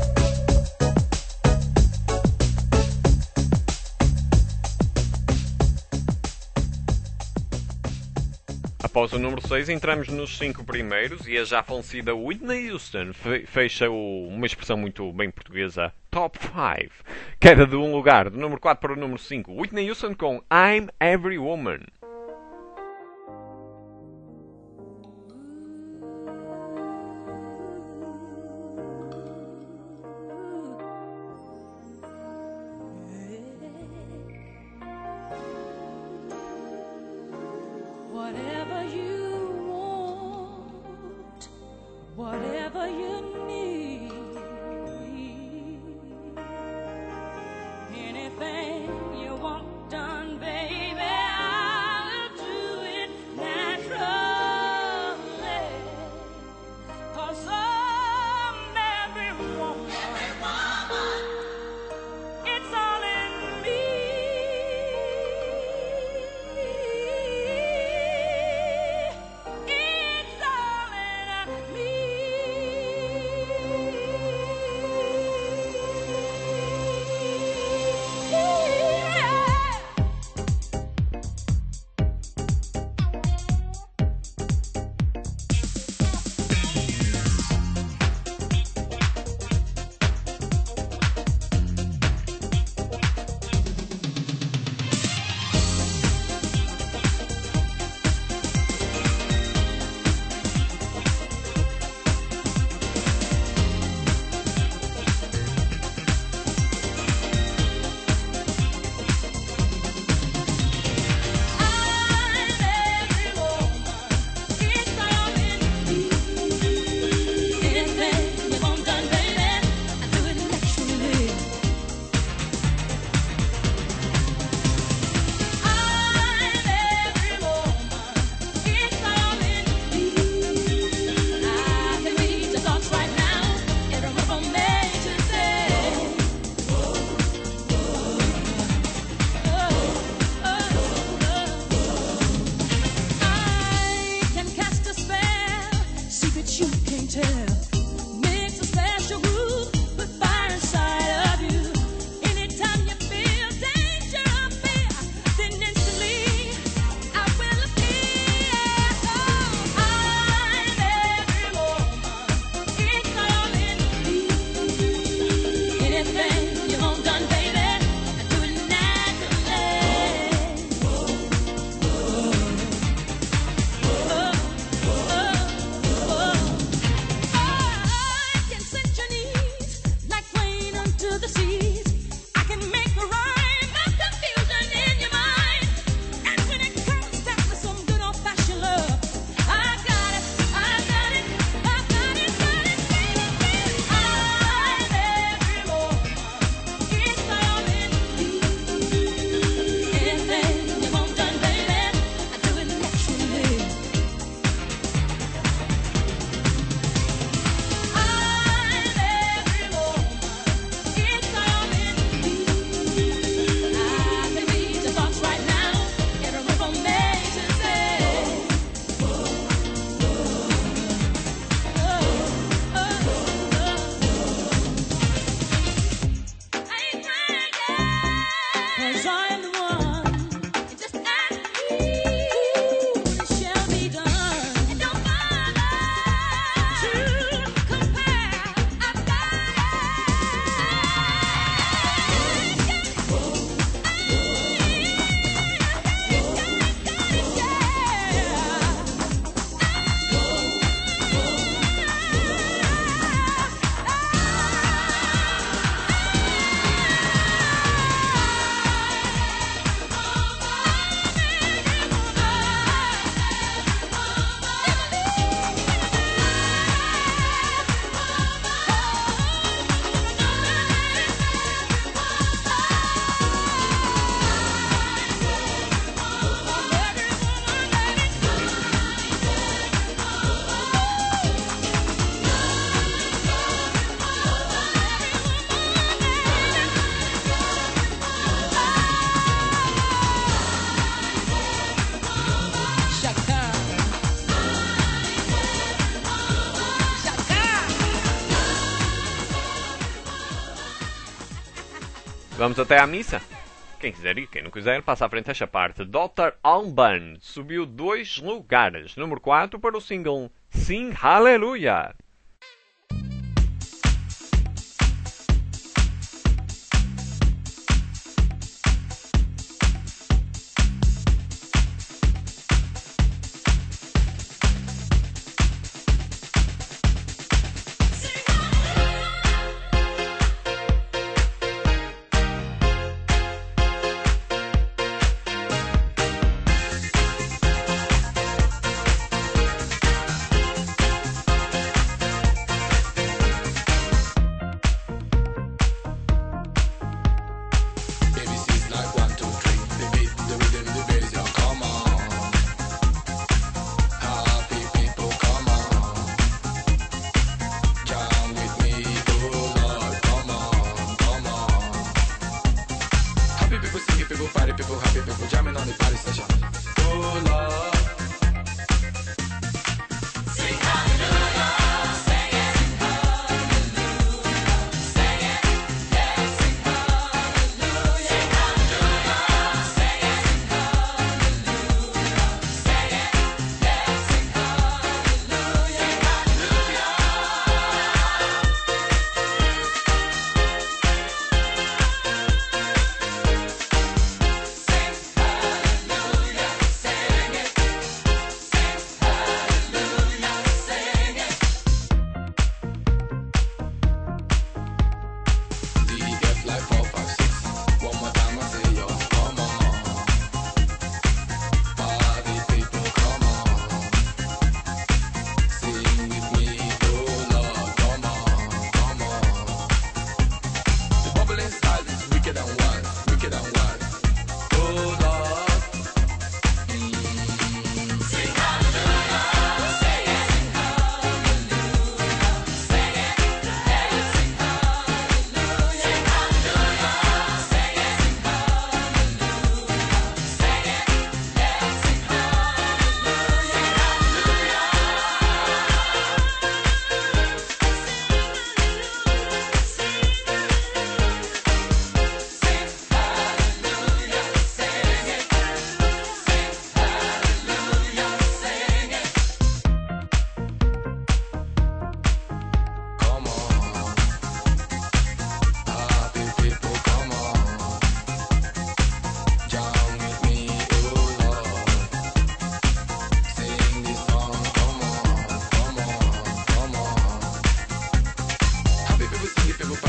Após o número 6, entramos nos 5 primeiros e a já falecida Whitney Houston fecha uma expressão muito bem portuguesa, Top 5. Queda de um lugar, do número 4 para o número 5. Whitney Houston com I'm Every Woman. Whatever you want, whatever you need, anything you want done, baby, can tell. Mix a special groove with fire inside of you. Anytime you feel danger or fear, then instantly I will appear. Oh, I'm every woman. It's all in me. Anything you want done, baby, I do it naturally. I can set your needs like rain unto the seas. I can make a rhyme of confusion in your mind. And when it comes down to some good old-fashioned love, I got it, I got it, I got it, got it, baby. I'm every woman. It's all in me. Anything you want done, baby, I do it naturally. I'm every woman. It's all in me. I can read your thoughts right now. Every information says. I ain't crying, 'cause I'm the one. You just ask me, it shall be done. It don't bother to compare. I've got Vamos até à missa? Quem quiser ir, quem não quiser, passa à frente esta parte. Dr. Alban subiu 2 lugares. Número 4 para o single Sing Hallelujah. I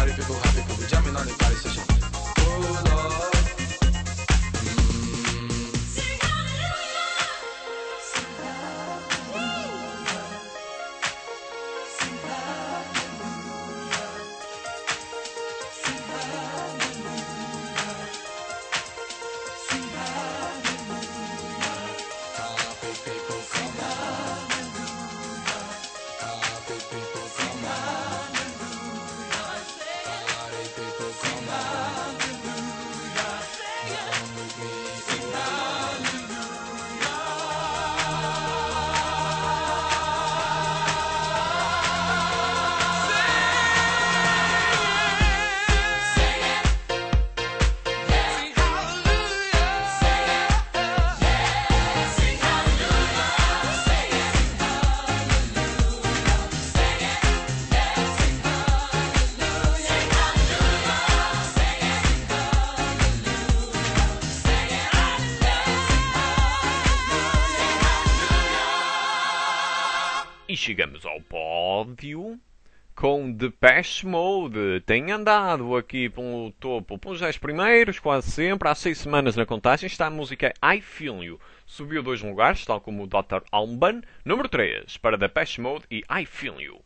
party people happy, people jamming on the party session. Oh Lord. E chegamos ao pódio com Depeche Mode. Tem andado aqui pelo topo, pelos 10 primeiros, quase sempre. Há 6 semanas na contagem está a música I Feel You. Subiu 2 lugares, tal como o Dr. Alban. Número 3 para Depeche Mode e I Feel You.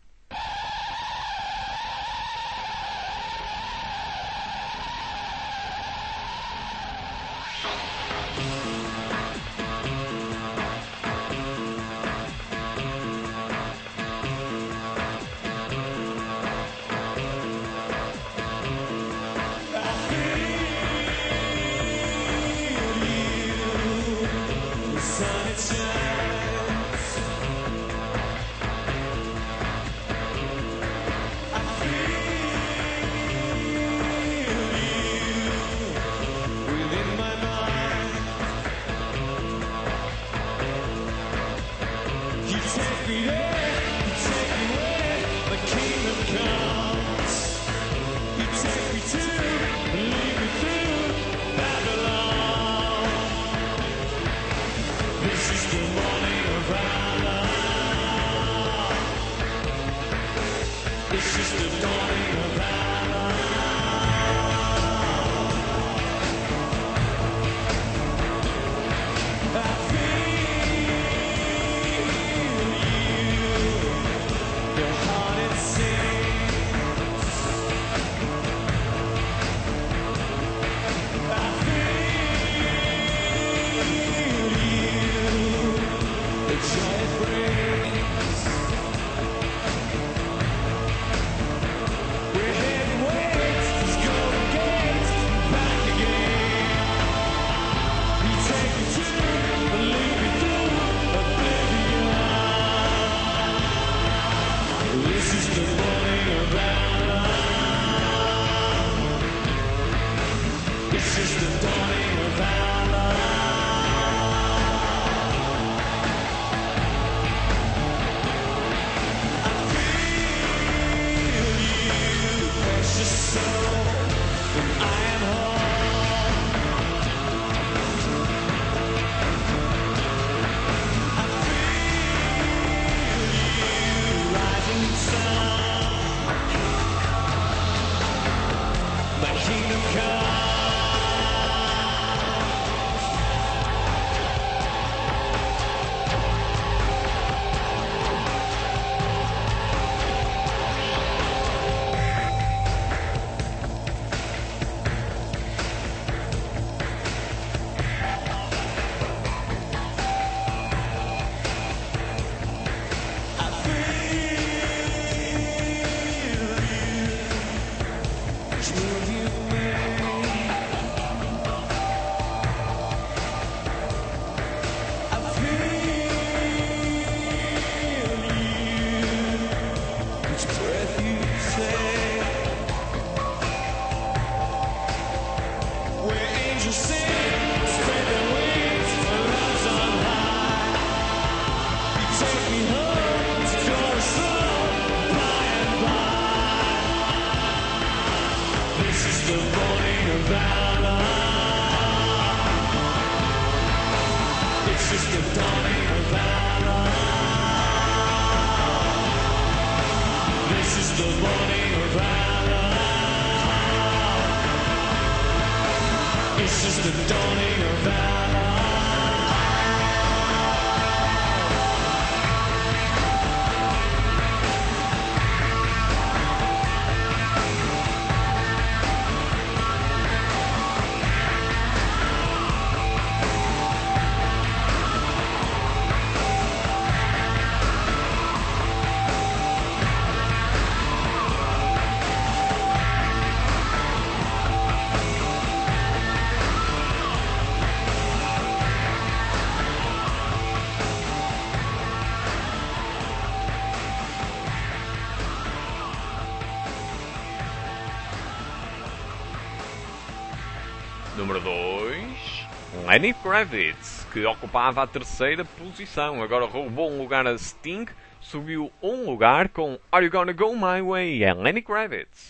This the dawning of valor. Número 2, Lenny Kravitz, que ocupava a terceira posição. Agora roubou um lugar a Sting, subiu um lugar com Are You Gonna Go My Way? É Lenny Kravitz.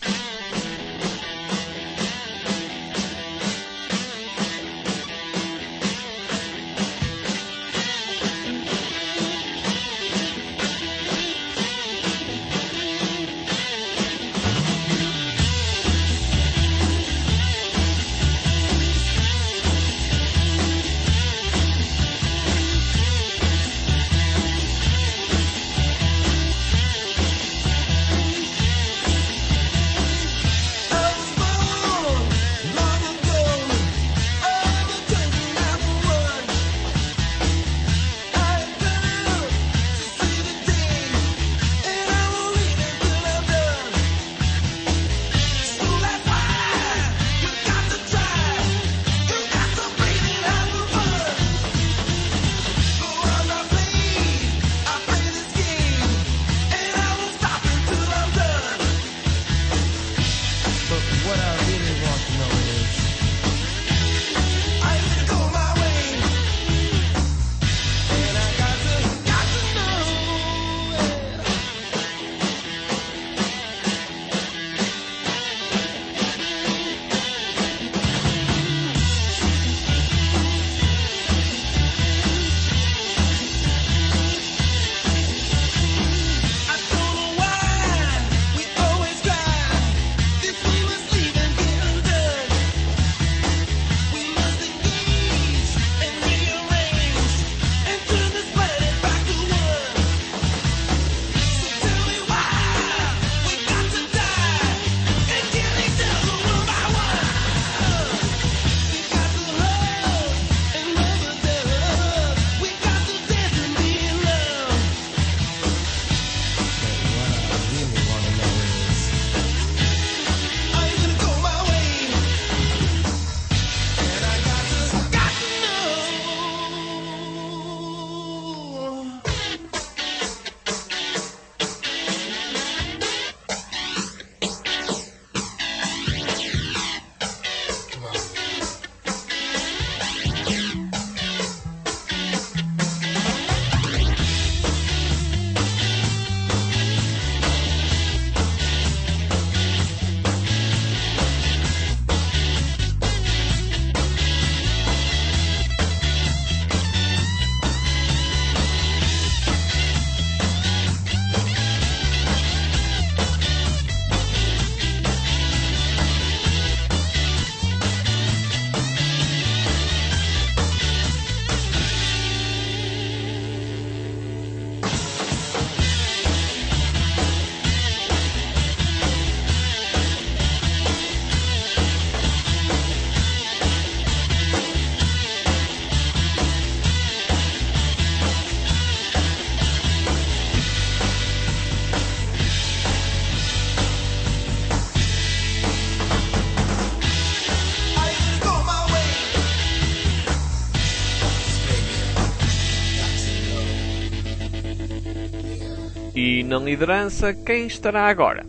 E na liderança, quem estará agora?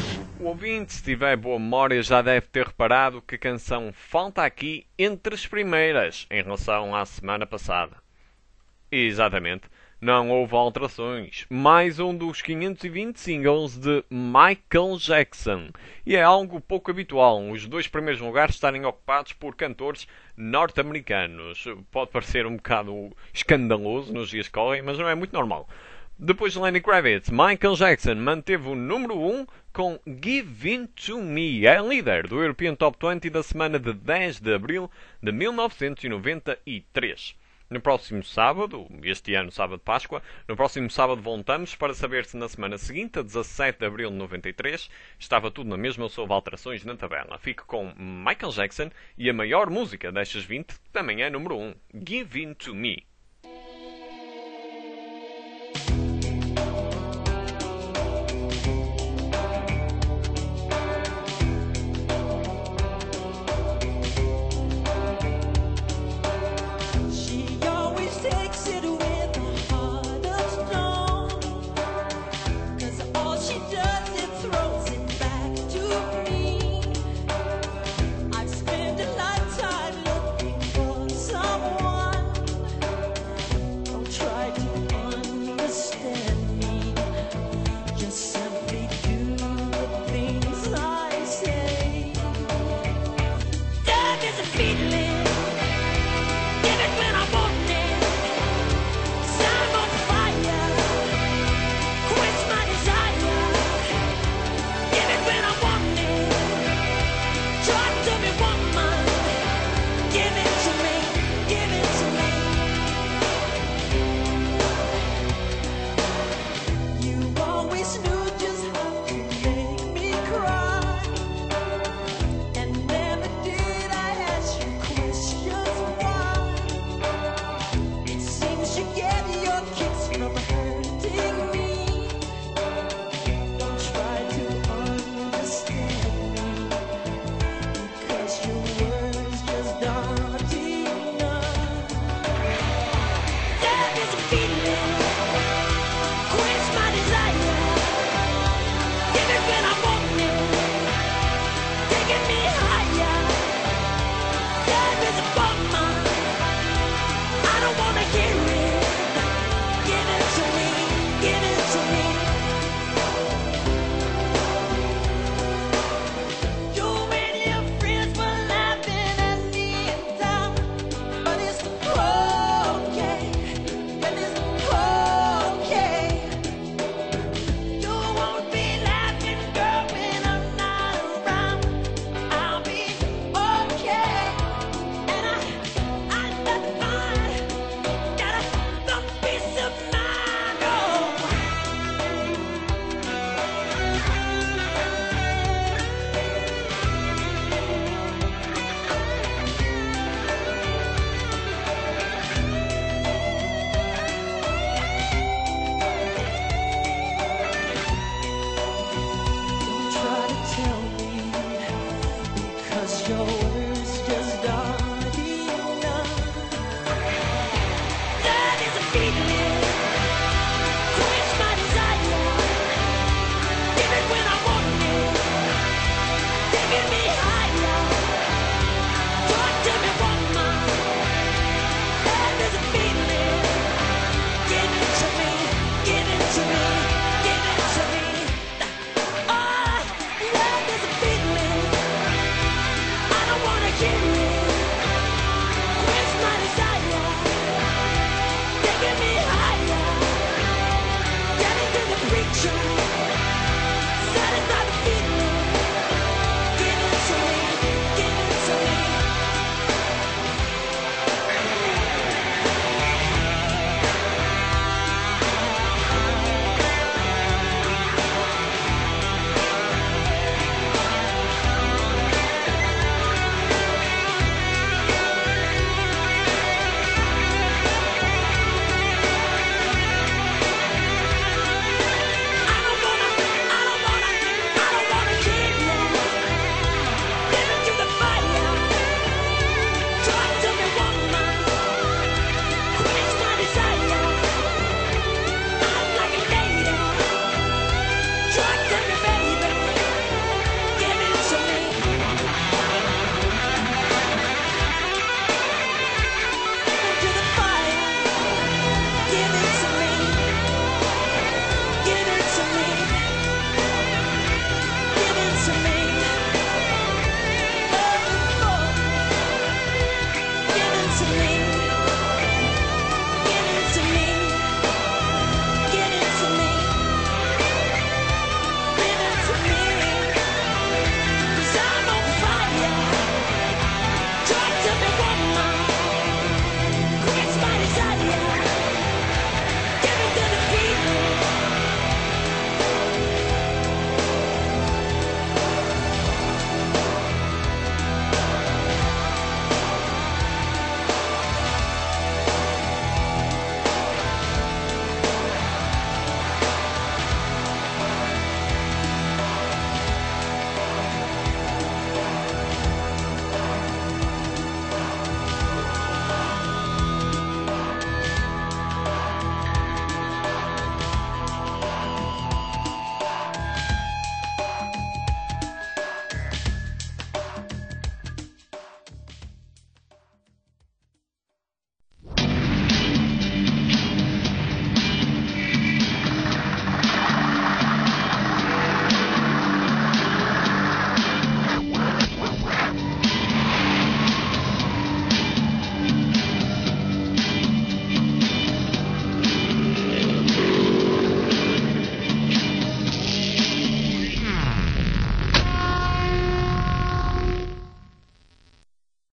O ouvinte, se tiver boa memória, já deve ter reparado que a canção falta aqui entre as primeiras em relação à semana passada. Exatamente, não houve alterações. Mais um dos 520 singles de Michael Jackson. E é algo pouco habitual, os dois primeiros lugares estarem ocupados por cantores norte-americanos. Pode parecer um bocado escandaloso nos dias que correm, mas não é muito normal. Depois de Lenny Kravitz, Michael Jackson manteve o número 1 com Give In To Me. É líder do European Top 20 da semana de 10 de abril de 1993. No próximo sábado, este ano, sábado de Páscoa, no próximo sábado voltamos para saber se na semana seguinte, a 17 de abril de 93, estava tudo na mesma ou se houve alterações na tabela. Fico com Michael Jackson e a maior música destas 20, que também é número 1, Give In To Me.